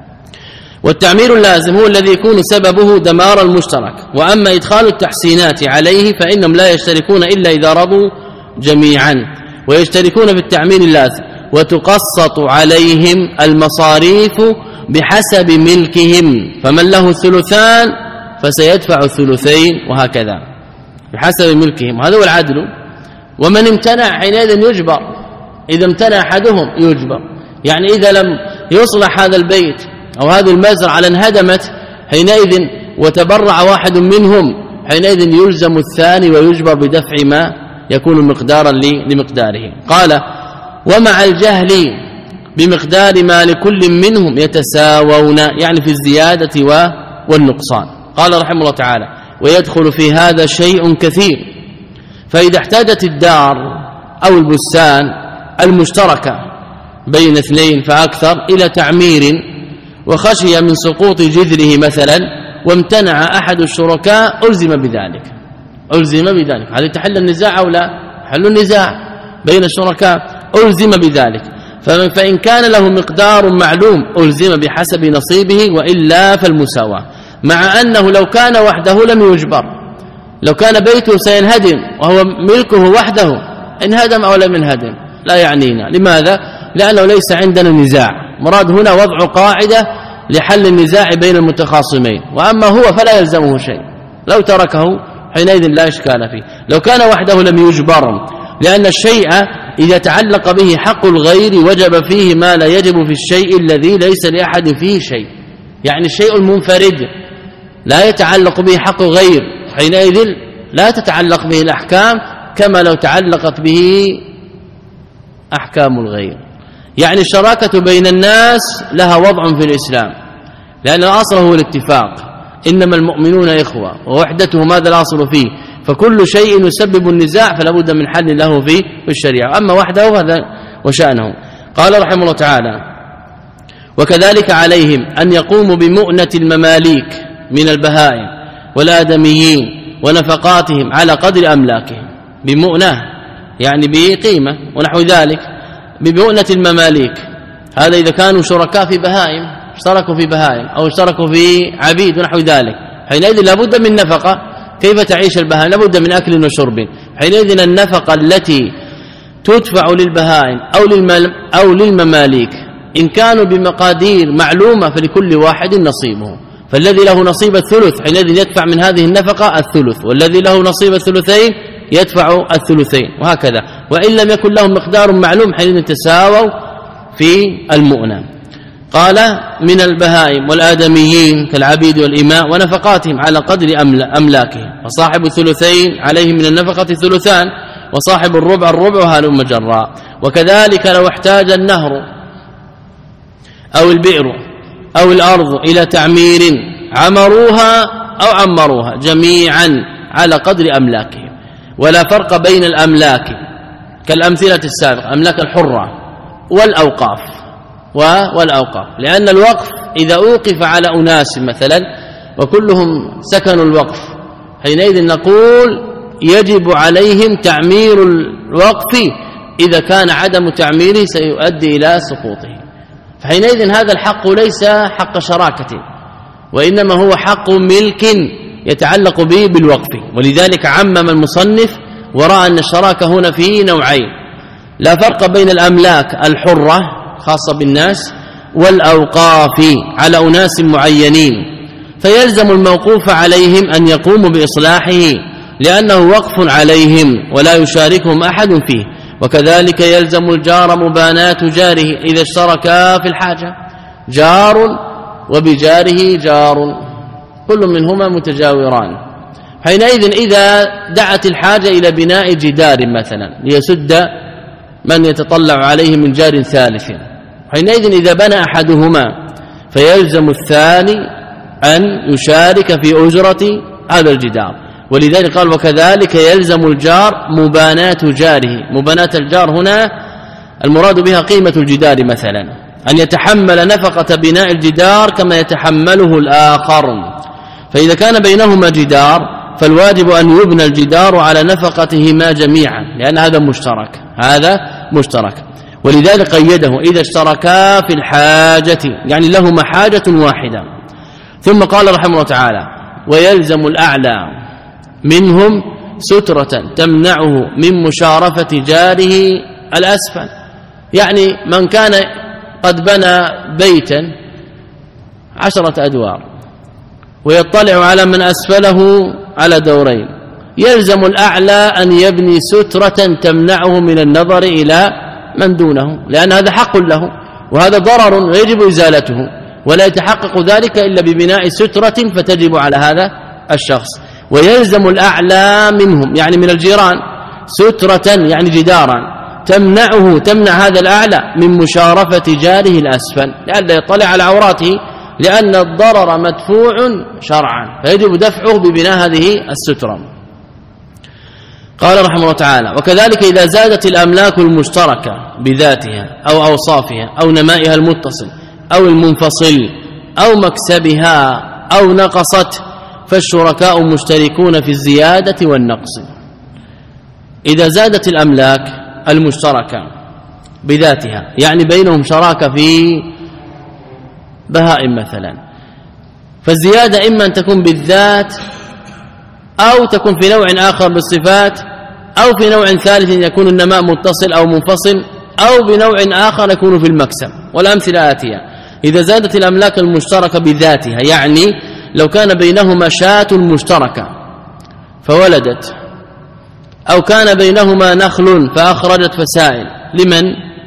والتعمير اللازم هو الذي يكون سببه دمار المشترك، وأما إدخال التحسينات عليه فإنهم لا يشتركون إلا إذا رضوا جميعا. ويشتركون في التعمير اللازم وتقسط عليهم المصاريف بحسب ملكهم، فمن له الثلثان فسيدفع الثلثين وهكذا بحسب ملكهم، هذا هو العدل. ومن امتنع حينئذ يجبر، إذا امتنع أحدهم يجبر، يعني إذا لم يصلح هذا البيت أو هذه المزرعة على انهدمت حينئذ وتبرع واحد منهم حينئذ يلزم الثاني ويجبر بدفع ما يكون مقدارا لمقداره. قال ومع الجهل بمقدار ما لكل منهم يتساوون، يعني في الزيادة والنقصان. قال رحمه الله تعالى ويدخل في هذا شيء كثير. فإذا احتاجت الدار أو البستان المشتركة بين اثنين فأكثر إلى تعمير وخشي من سقوط جذره مثلا وامتنع أحد الشركاء ألزم بذلك ألزم بذلك هذا تحل النزاع أو لا؟ حل النزاع بين الشركاء ألزم بذلك. فإن كان له مقدار معلوم ألزم بحسب نصيبه وإلا فالمساواة، مع أنه لو كان وحده لم يجبر. لو كان بيته سينهدم وهو ملكه وحده انهدم أو لم ينهدم لا يعنينا. لماذا؟ لأنه ليس عندنا نزاع، مراد هنا وضع قاعدة لحل النزاع بين المتخاصمين، وأما هو فلا يلزمه شيء، لو تركه حينئذ لا إشكال فيه. لو كان وحده لم يجبر، لأن الشيء إذا تعلق به حق الغير وجب فيه ما لا يجب في الشيء الذي ليس لأحد فيه شيء. يعني الشيء المنفرد لا يتعلق به حق غير، حينئذ لا تتعلق به الأحكام كما لو تعلقت به أحكام الغير. يعني الشراكة بين الناس لها وضع في الإسلام، لأن الأصل هو الاتفاق، إنما المؤمنون إخوة، ووحدته ماذا الأصل فيه؟ فكل شيء يسبب النزاع فلا بد من حل له في الشريعة، أما وحده هذا وشأنه. قال رحمه الله تعالى: وكذلك عليهم أن يقوموا بمؤنة المماليك من البهائم والآدميين ونفقاتهم على قدر أملاكهم. بمؤنة يعني بقيمة ونحو ذلك. بمؤنة المماليك هذا إذا كانوا شركاء في بهائم، اشتركوا في بهائم أو اشتركوا في عبيد ونحو ذلك، حينئذ لابد من نفقة. كيف تعيش البهائم؟ لابد من أكل وشرب، حينئذ النفقة التي تدفع للبهائم أو أو للمماليك إن كانوا بمقادير معلومة فلكل واحد نصيبه. فالذي له نصيب الثلث حينئذ يدفع من هذه النفقة الثلث، والذي له نصيب الثلثين يدفع الثلثين، وهكذا. وإن لم يكن لهم مقدار معلوم حينئذ تساووا في المؤنة. قال: من البهائم والآدميين كالعبيد والإماء ونفقاتهم على قدر أملاكهم، وصاحب الثلثين عليه من النفقة ثلثان، وصاحب الربع الربع هلم جراء. وكذلك لو احتاج النهر أو البئر أو الأرض إلى تعمير عمروها أو عمروها جميعا على قدر أملاكهم، ولا فرق بين الأملاك كالأمثلة السابقة، أملاك الحرة والأوقاف والأوقاف، لأن الوقف إذا أوقف على أناس مثلا وكلهم سكنوا الوقف حينئذ نقول يجب عليهم تعمير الوقف إذا كان عدم تعميره سيؤدي إلى سقوطه. فحينئذ هذا الحق ليس حق شراكة، وإنما هو حق ملك يتعلق به بالوقف. ولذلك عمم المصنف ورأى أن الشراكة هنا في نوعين: لا فرق بين الأملاك الحرة خاصة بالناس والأوقاف على أناس معينين، فيلزم الموقوف عليهم أن يقوموا بإصلاحه لأنه وقف عليهم ولا يشاركهم أحد فيه. وكذلك يلزم الجار مباناة جاره إذا اشتركا في الحاجة، جار وبجاره جار كل منهما متجاوران. حينئذ إذا دعت الحاجة إلى بناء جدار مثلا ليسد من يتطلع عليه من جار ثالث، حينئذ إذا بنى أحدهما فيلزم الثاني أن يشارك في أجرة هذا الجدار. ولذلك قال: وكذلك يلزم الجار مباناة جاره. مباناة الجار هنا المراد بها قيمة الجدار مثلا، أن يتحمل نفقة بناء الجدار كما يتحمله الآخر. فإذا كان بينهما جدار فالواجب أن يبنى الجدار على نفقتهما جميعا، لأن هذا مشترك هذا مشترك. ولذلك قيده إذا اشتركا في الحاجة، يعني لهما حاجة واحدة. ثم قال رحمه الله تعالى: ويلزم الأعلى منهم سترة تمنعه من مشارفة جاره الأسفل. يعني من كان قد بنى بيتا عشرة أدوار ويطلع على من أسفله على دورين، يلزم الأعلى أن يبني سترة تمنعه من النظر إلى من دونه، لأن هذا حق له وهذا ضرر ويجب إزالته، ولا يتحقق ذلك إلا ببناء سترة فتجب على هذا الشخص. ويلزم الأعلى منهم يعني من الجيران سترة يعني جدارا تمنعه تمنع هذا الأعلى من مشارفة جاره الأسفل، لئلا يطلع على عوراته، لأن الضرر مدفوع شرعا فيجب دفعه ببناء هذه السترة. قال رحمه الله تعالى: وكذلك إذا زادت الأملاك المشتركة بذاتها أو أوصافها أو نمائها المتصل أو المنفصل أو مكسبها أو نقصت فالشركاء مشتركون في الزيادة والنقص. إذا زادت الأملاك المشتركة بذاتها يعني بينهم شراكة في بهائم مثلا، فالزيادة إما أن تكون بالذات أو تكون في نوع آخر بالصفات أو في نوع ثالث يكون النماء متصل أو منفصل أو بنوع آخر يكون في المكسب. والأمثلة آتية: إذا زادت الأملاك المشتركة بذاتها يعني لو كان بينهما شاة مشتركة فولدت، أو كان بينهما نخل فأخرجت فسائل، لمن؟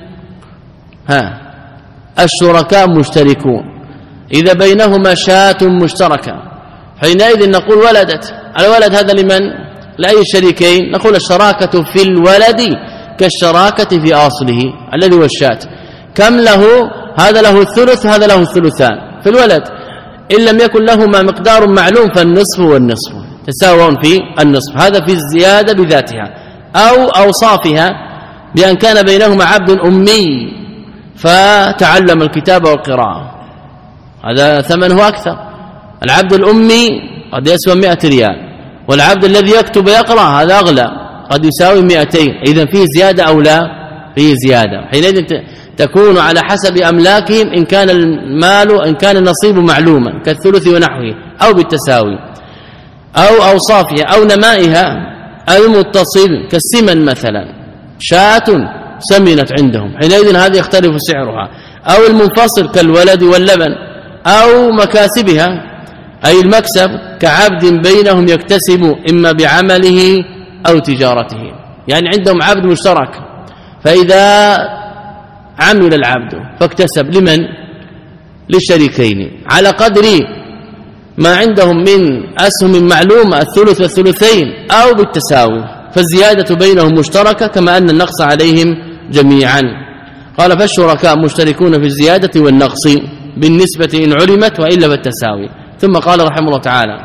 ها الشركاء مشتركون. إذا بينهما شاة مشتركة حينئذ نقول ولدت، الولد هذا لمن؟ لأي الشريكين؟ نقول الشراكة في الولد كالشراكة في أصله الذي هو الشاة. كم له؟ هذا له الثلث هذا له الثلثان في الولد، إن لم يكن لهما مقدار معلوم فالنصف والنصف تساوون في النصف. هذا في الزيادة بذاتها. أو أوصافها بأن كان بينهما عبد أمي فتعلم الكتاب والقراءة، هذا ثمنه أكثر. العبد الأمي قد يسوى مئة ريال، والعبد الذي يكتب يقرأ هذا أغلى قد يساوي مئتين. إذن فيه زيادة أو لا؟ فيه زيادة. حينئذ تكون على حسب أملاكهم إن كان المال إن كان النصيب معلوما كالثلث ونحوه أو بالتساوي، أو أوصافها أو نمائها المتصل كالسمن مثلا، شاة سمنت عندهم حينئذ هذه يختلف سعرها، أو المنفصل كالولد واللبن، أو مكاسبها أي المكسب كعبد بينهم يكتسب إما بعمله أو تجارته، يعني عندهم عبد مشترك فإذا عمل العبد فاكتسب لمن؟ للشريكين على قدر ما عندهم من أسهم معلومة الثلث والثلثين أو بالتساوي، فالزيادة بينهم مشتركة كما أن النقص عليهم جميعا. قال: فالشركاء مشتركون في الزيادة والنقص بالنسبة إن علمت وإلا بالتساوي. ثم قال رحمه الله تعالى: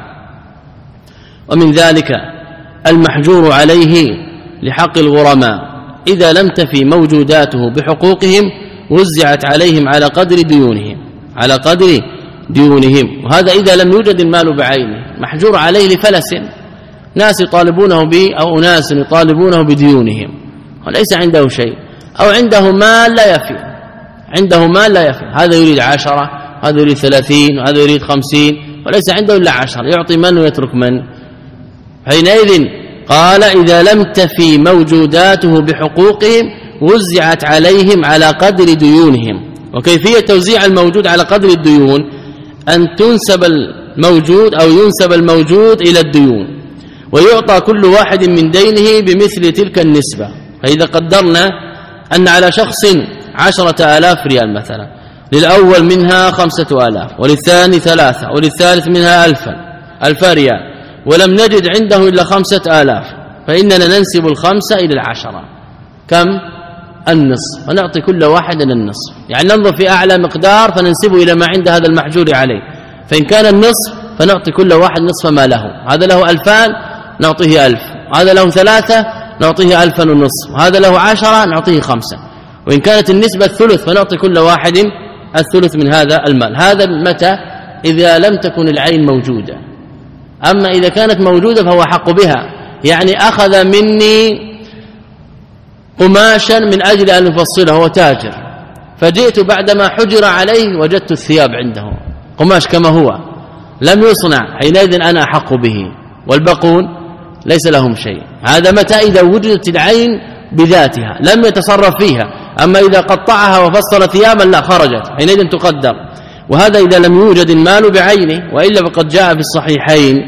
ومن ذلك المحجور عليه لحق الغرماء إذا لم تفي موجوداته بحقوقهم وزعت عليهم على قدر ديونهم على قدر ديونهم وهذا إذا لم يوجد المال بعينه. محجور عليه لفلس، ناس يطالبونه به أو ناس يطالبونه بديونهم وليس عنده شيء، أو عنده مال لا يفي عنده مال لا يفي هذا يريد عشرة هذا يريد ثلاثين وهذا يريد خمسين وليس عنده إلا عشر، يعطي من ويترك من. حينئذ قال: إذا لم تفي موجوداته بحقوقهم وزعت عليهم على قدر ديونهم. وكيفية توزيع الموجود على قدر الديون أن تنسب الموجود أو ينسب الموجود إلى الديون ويعطى كل واحد من دينه بمثل تلك النسبة. فإذا قدرنا أن على شخص عشرة آلاف ريال مثلا، للأول منها خمسة آلاف وللثاني ثلاثة وللثالث منها ألفا ألفا ريال، ولم نجد عنده إلا خمسة آلاف، فإننا ننسب الخمسة إلى العشرة كم؟ النصف، فنعطي كل واحد النصف، يعني ننظر في أعلى مقدار فننسبه إلى ما عند هذا المحجور عليه، فإن كان النصف فنعطي كل واحد نصف ما له. هذا له ألفان نعطيه ألف، هذا له ثلاثة نعطيه ألفا ونصف، هذا له عشرة نعطيه خمسة. وإن كانت النسبة الثلث فنعطي كل واحد الثلث من هذا المال. هذا متى؟ إذا لم تكن العين موجودة. أما إذا كانت موجودة فهو حق بها، يعني أخذ مني قماشا من أجل أن يفصله، هو تاجر، فجئت بعدما حجر عليه وجدت الثياب عنده قماش كما هو لم يصنع، حينئذ أنا أحق به، والبقون ليس لهم شيء. هذا متى؟ إذا وجدت العين بذاتها لم يتصرف فيها. أما إذا قطعها وفصل ثيابا لا خرجت، حينئذ تقدر. وهذا إذا لم يوجد المال بعينه، وإلا فقد جاء في الصحيحين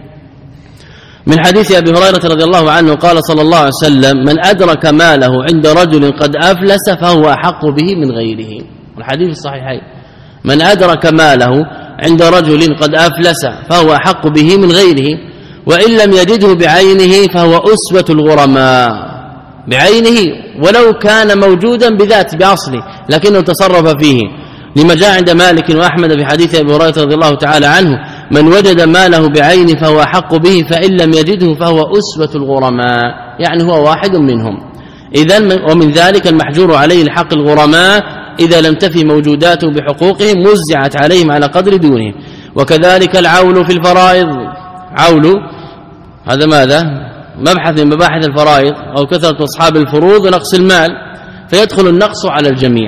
من حديث أبي هريرة رضي الله عنه قال صلى الله عليه وسلم: من أدرك ماله عند رجل قد أفلس فهو أحق به من غيره. والحديث الصحيحين: من أدرك ماله عند رجل قد أفلس فهو أحق به من غيره، وإن لم يجده بعينه فهو أسوة الغرماء. بعينه ولو كان موجودا بذات بأصله لكنه تصرف فيه، لما جاء عند مالك وأحمد في حديث أبي هريرة رضي الله تعالى عنه: من وجد ماله بعين فهو أحق به، فإن لم يجده فهو أسوة الغرماء، يعني هو واحد منهم. إذن ومن ذلك المحجور عليه لحق الغرماء إذا لم تفي موجوداته بحقوقهم وزعت عليهم على قدر دونهم. وكذلك العول في الفرائض، عول هذا ماذا؟ مبحث من مباحث الفرائض أو كثرة أصحاب الفروض ونقص المال، فيدخل النقص على الجميع.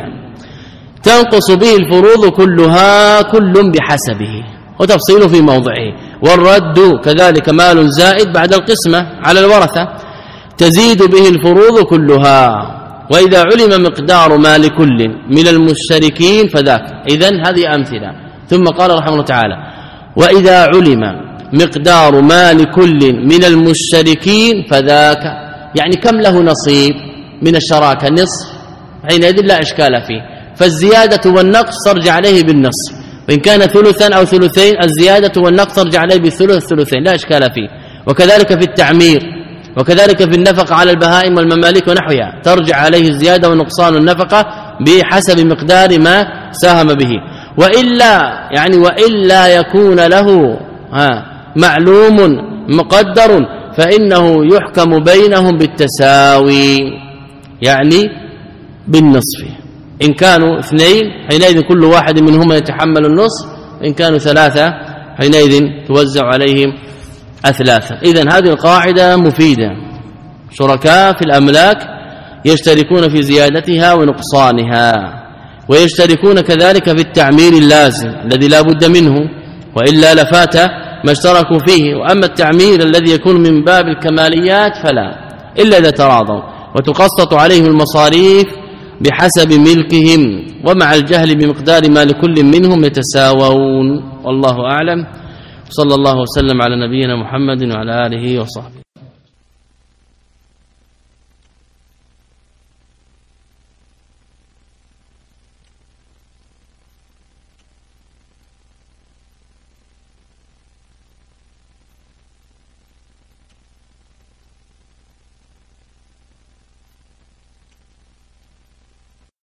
تنقص به الفروض كلها كل بحسبه، وتفصيل في موضعه. والرد كذلك مال زائد بعد القسمة على الورثة، تزيد به الفروض كلها. وإذا علم مقدار مال كل من المشتركين فذاك. إذن هذه أمثلة. ثم قال رحمه الله تعالى: وإذا علم مقدار مال كل من المشتركين فذاك، يعني كم له نصيب من الشراكة؟ نصف، حينئذ لا إشكال فيه، فالزيادة والنقص ترجع عليه بالنصف، وإن كان ثلثا أو ثلثين الزيادة والنقص ترجع عليه بالثلث الثلثين، لا إشكال فيه. وكذلك في التعمير، وكذلك في النفقة على البهائم والمماليك ونحوها، ترجع عليه الزيادة ونقصان النفقة بحسب مقدار ما ساهم به. وإلا يعني وإلا يكون له ها معلوم مقدر فإنه يحكم بينهم بالتساوي، يعني بالنصف. إن كانوا اثنين حينئذ كل واحد منهما يتحمل النصف، إن كانوا ثلاثة حينئذ توزع عليهم الثلاثة. إذن هذه القاعدة مفيدة. شركاء في الأملاك يشتركون في زيادتها ونقصانها، ويشتركون كذلك في التعمير اللازم الذي لا بد منه، وإلا لفات ما اشتركوا فيه. وأما التعمير الذي يكون من باب الكماليات فلا، إلا إذا تراضوا، وتقسط عليهم المصاريف بحسب ملكهم، ومع الجهل بمقدار ما لكل منهم يتساوون. والله أعلم. صلى الله وسلم على نبينا محمد وعلى آله وصحبه.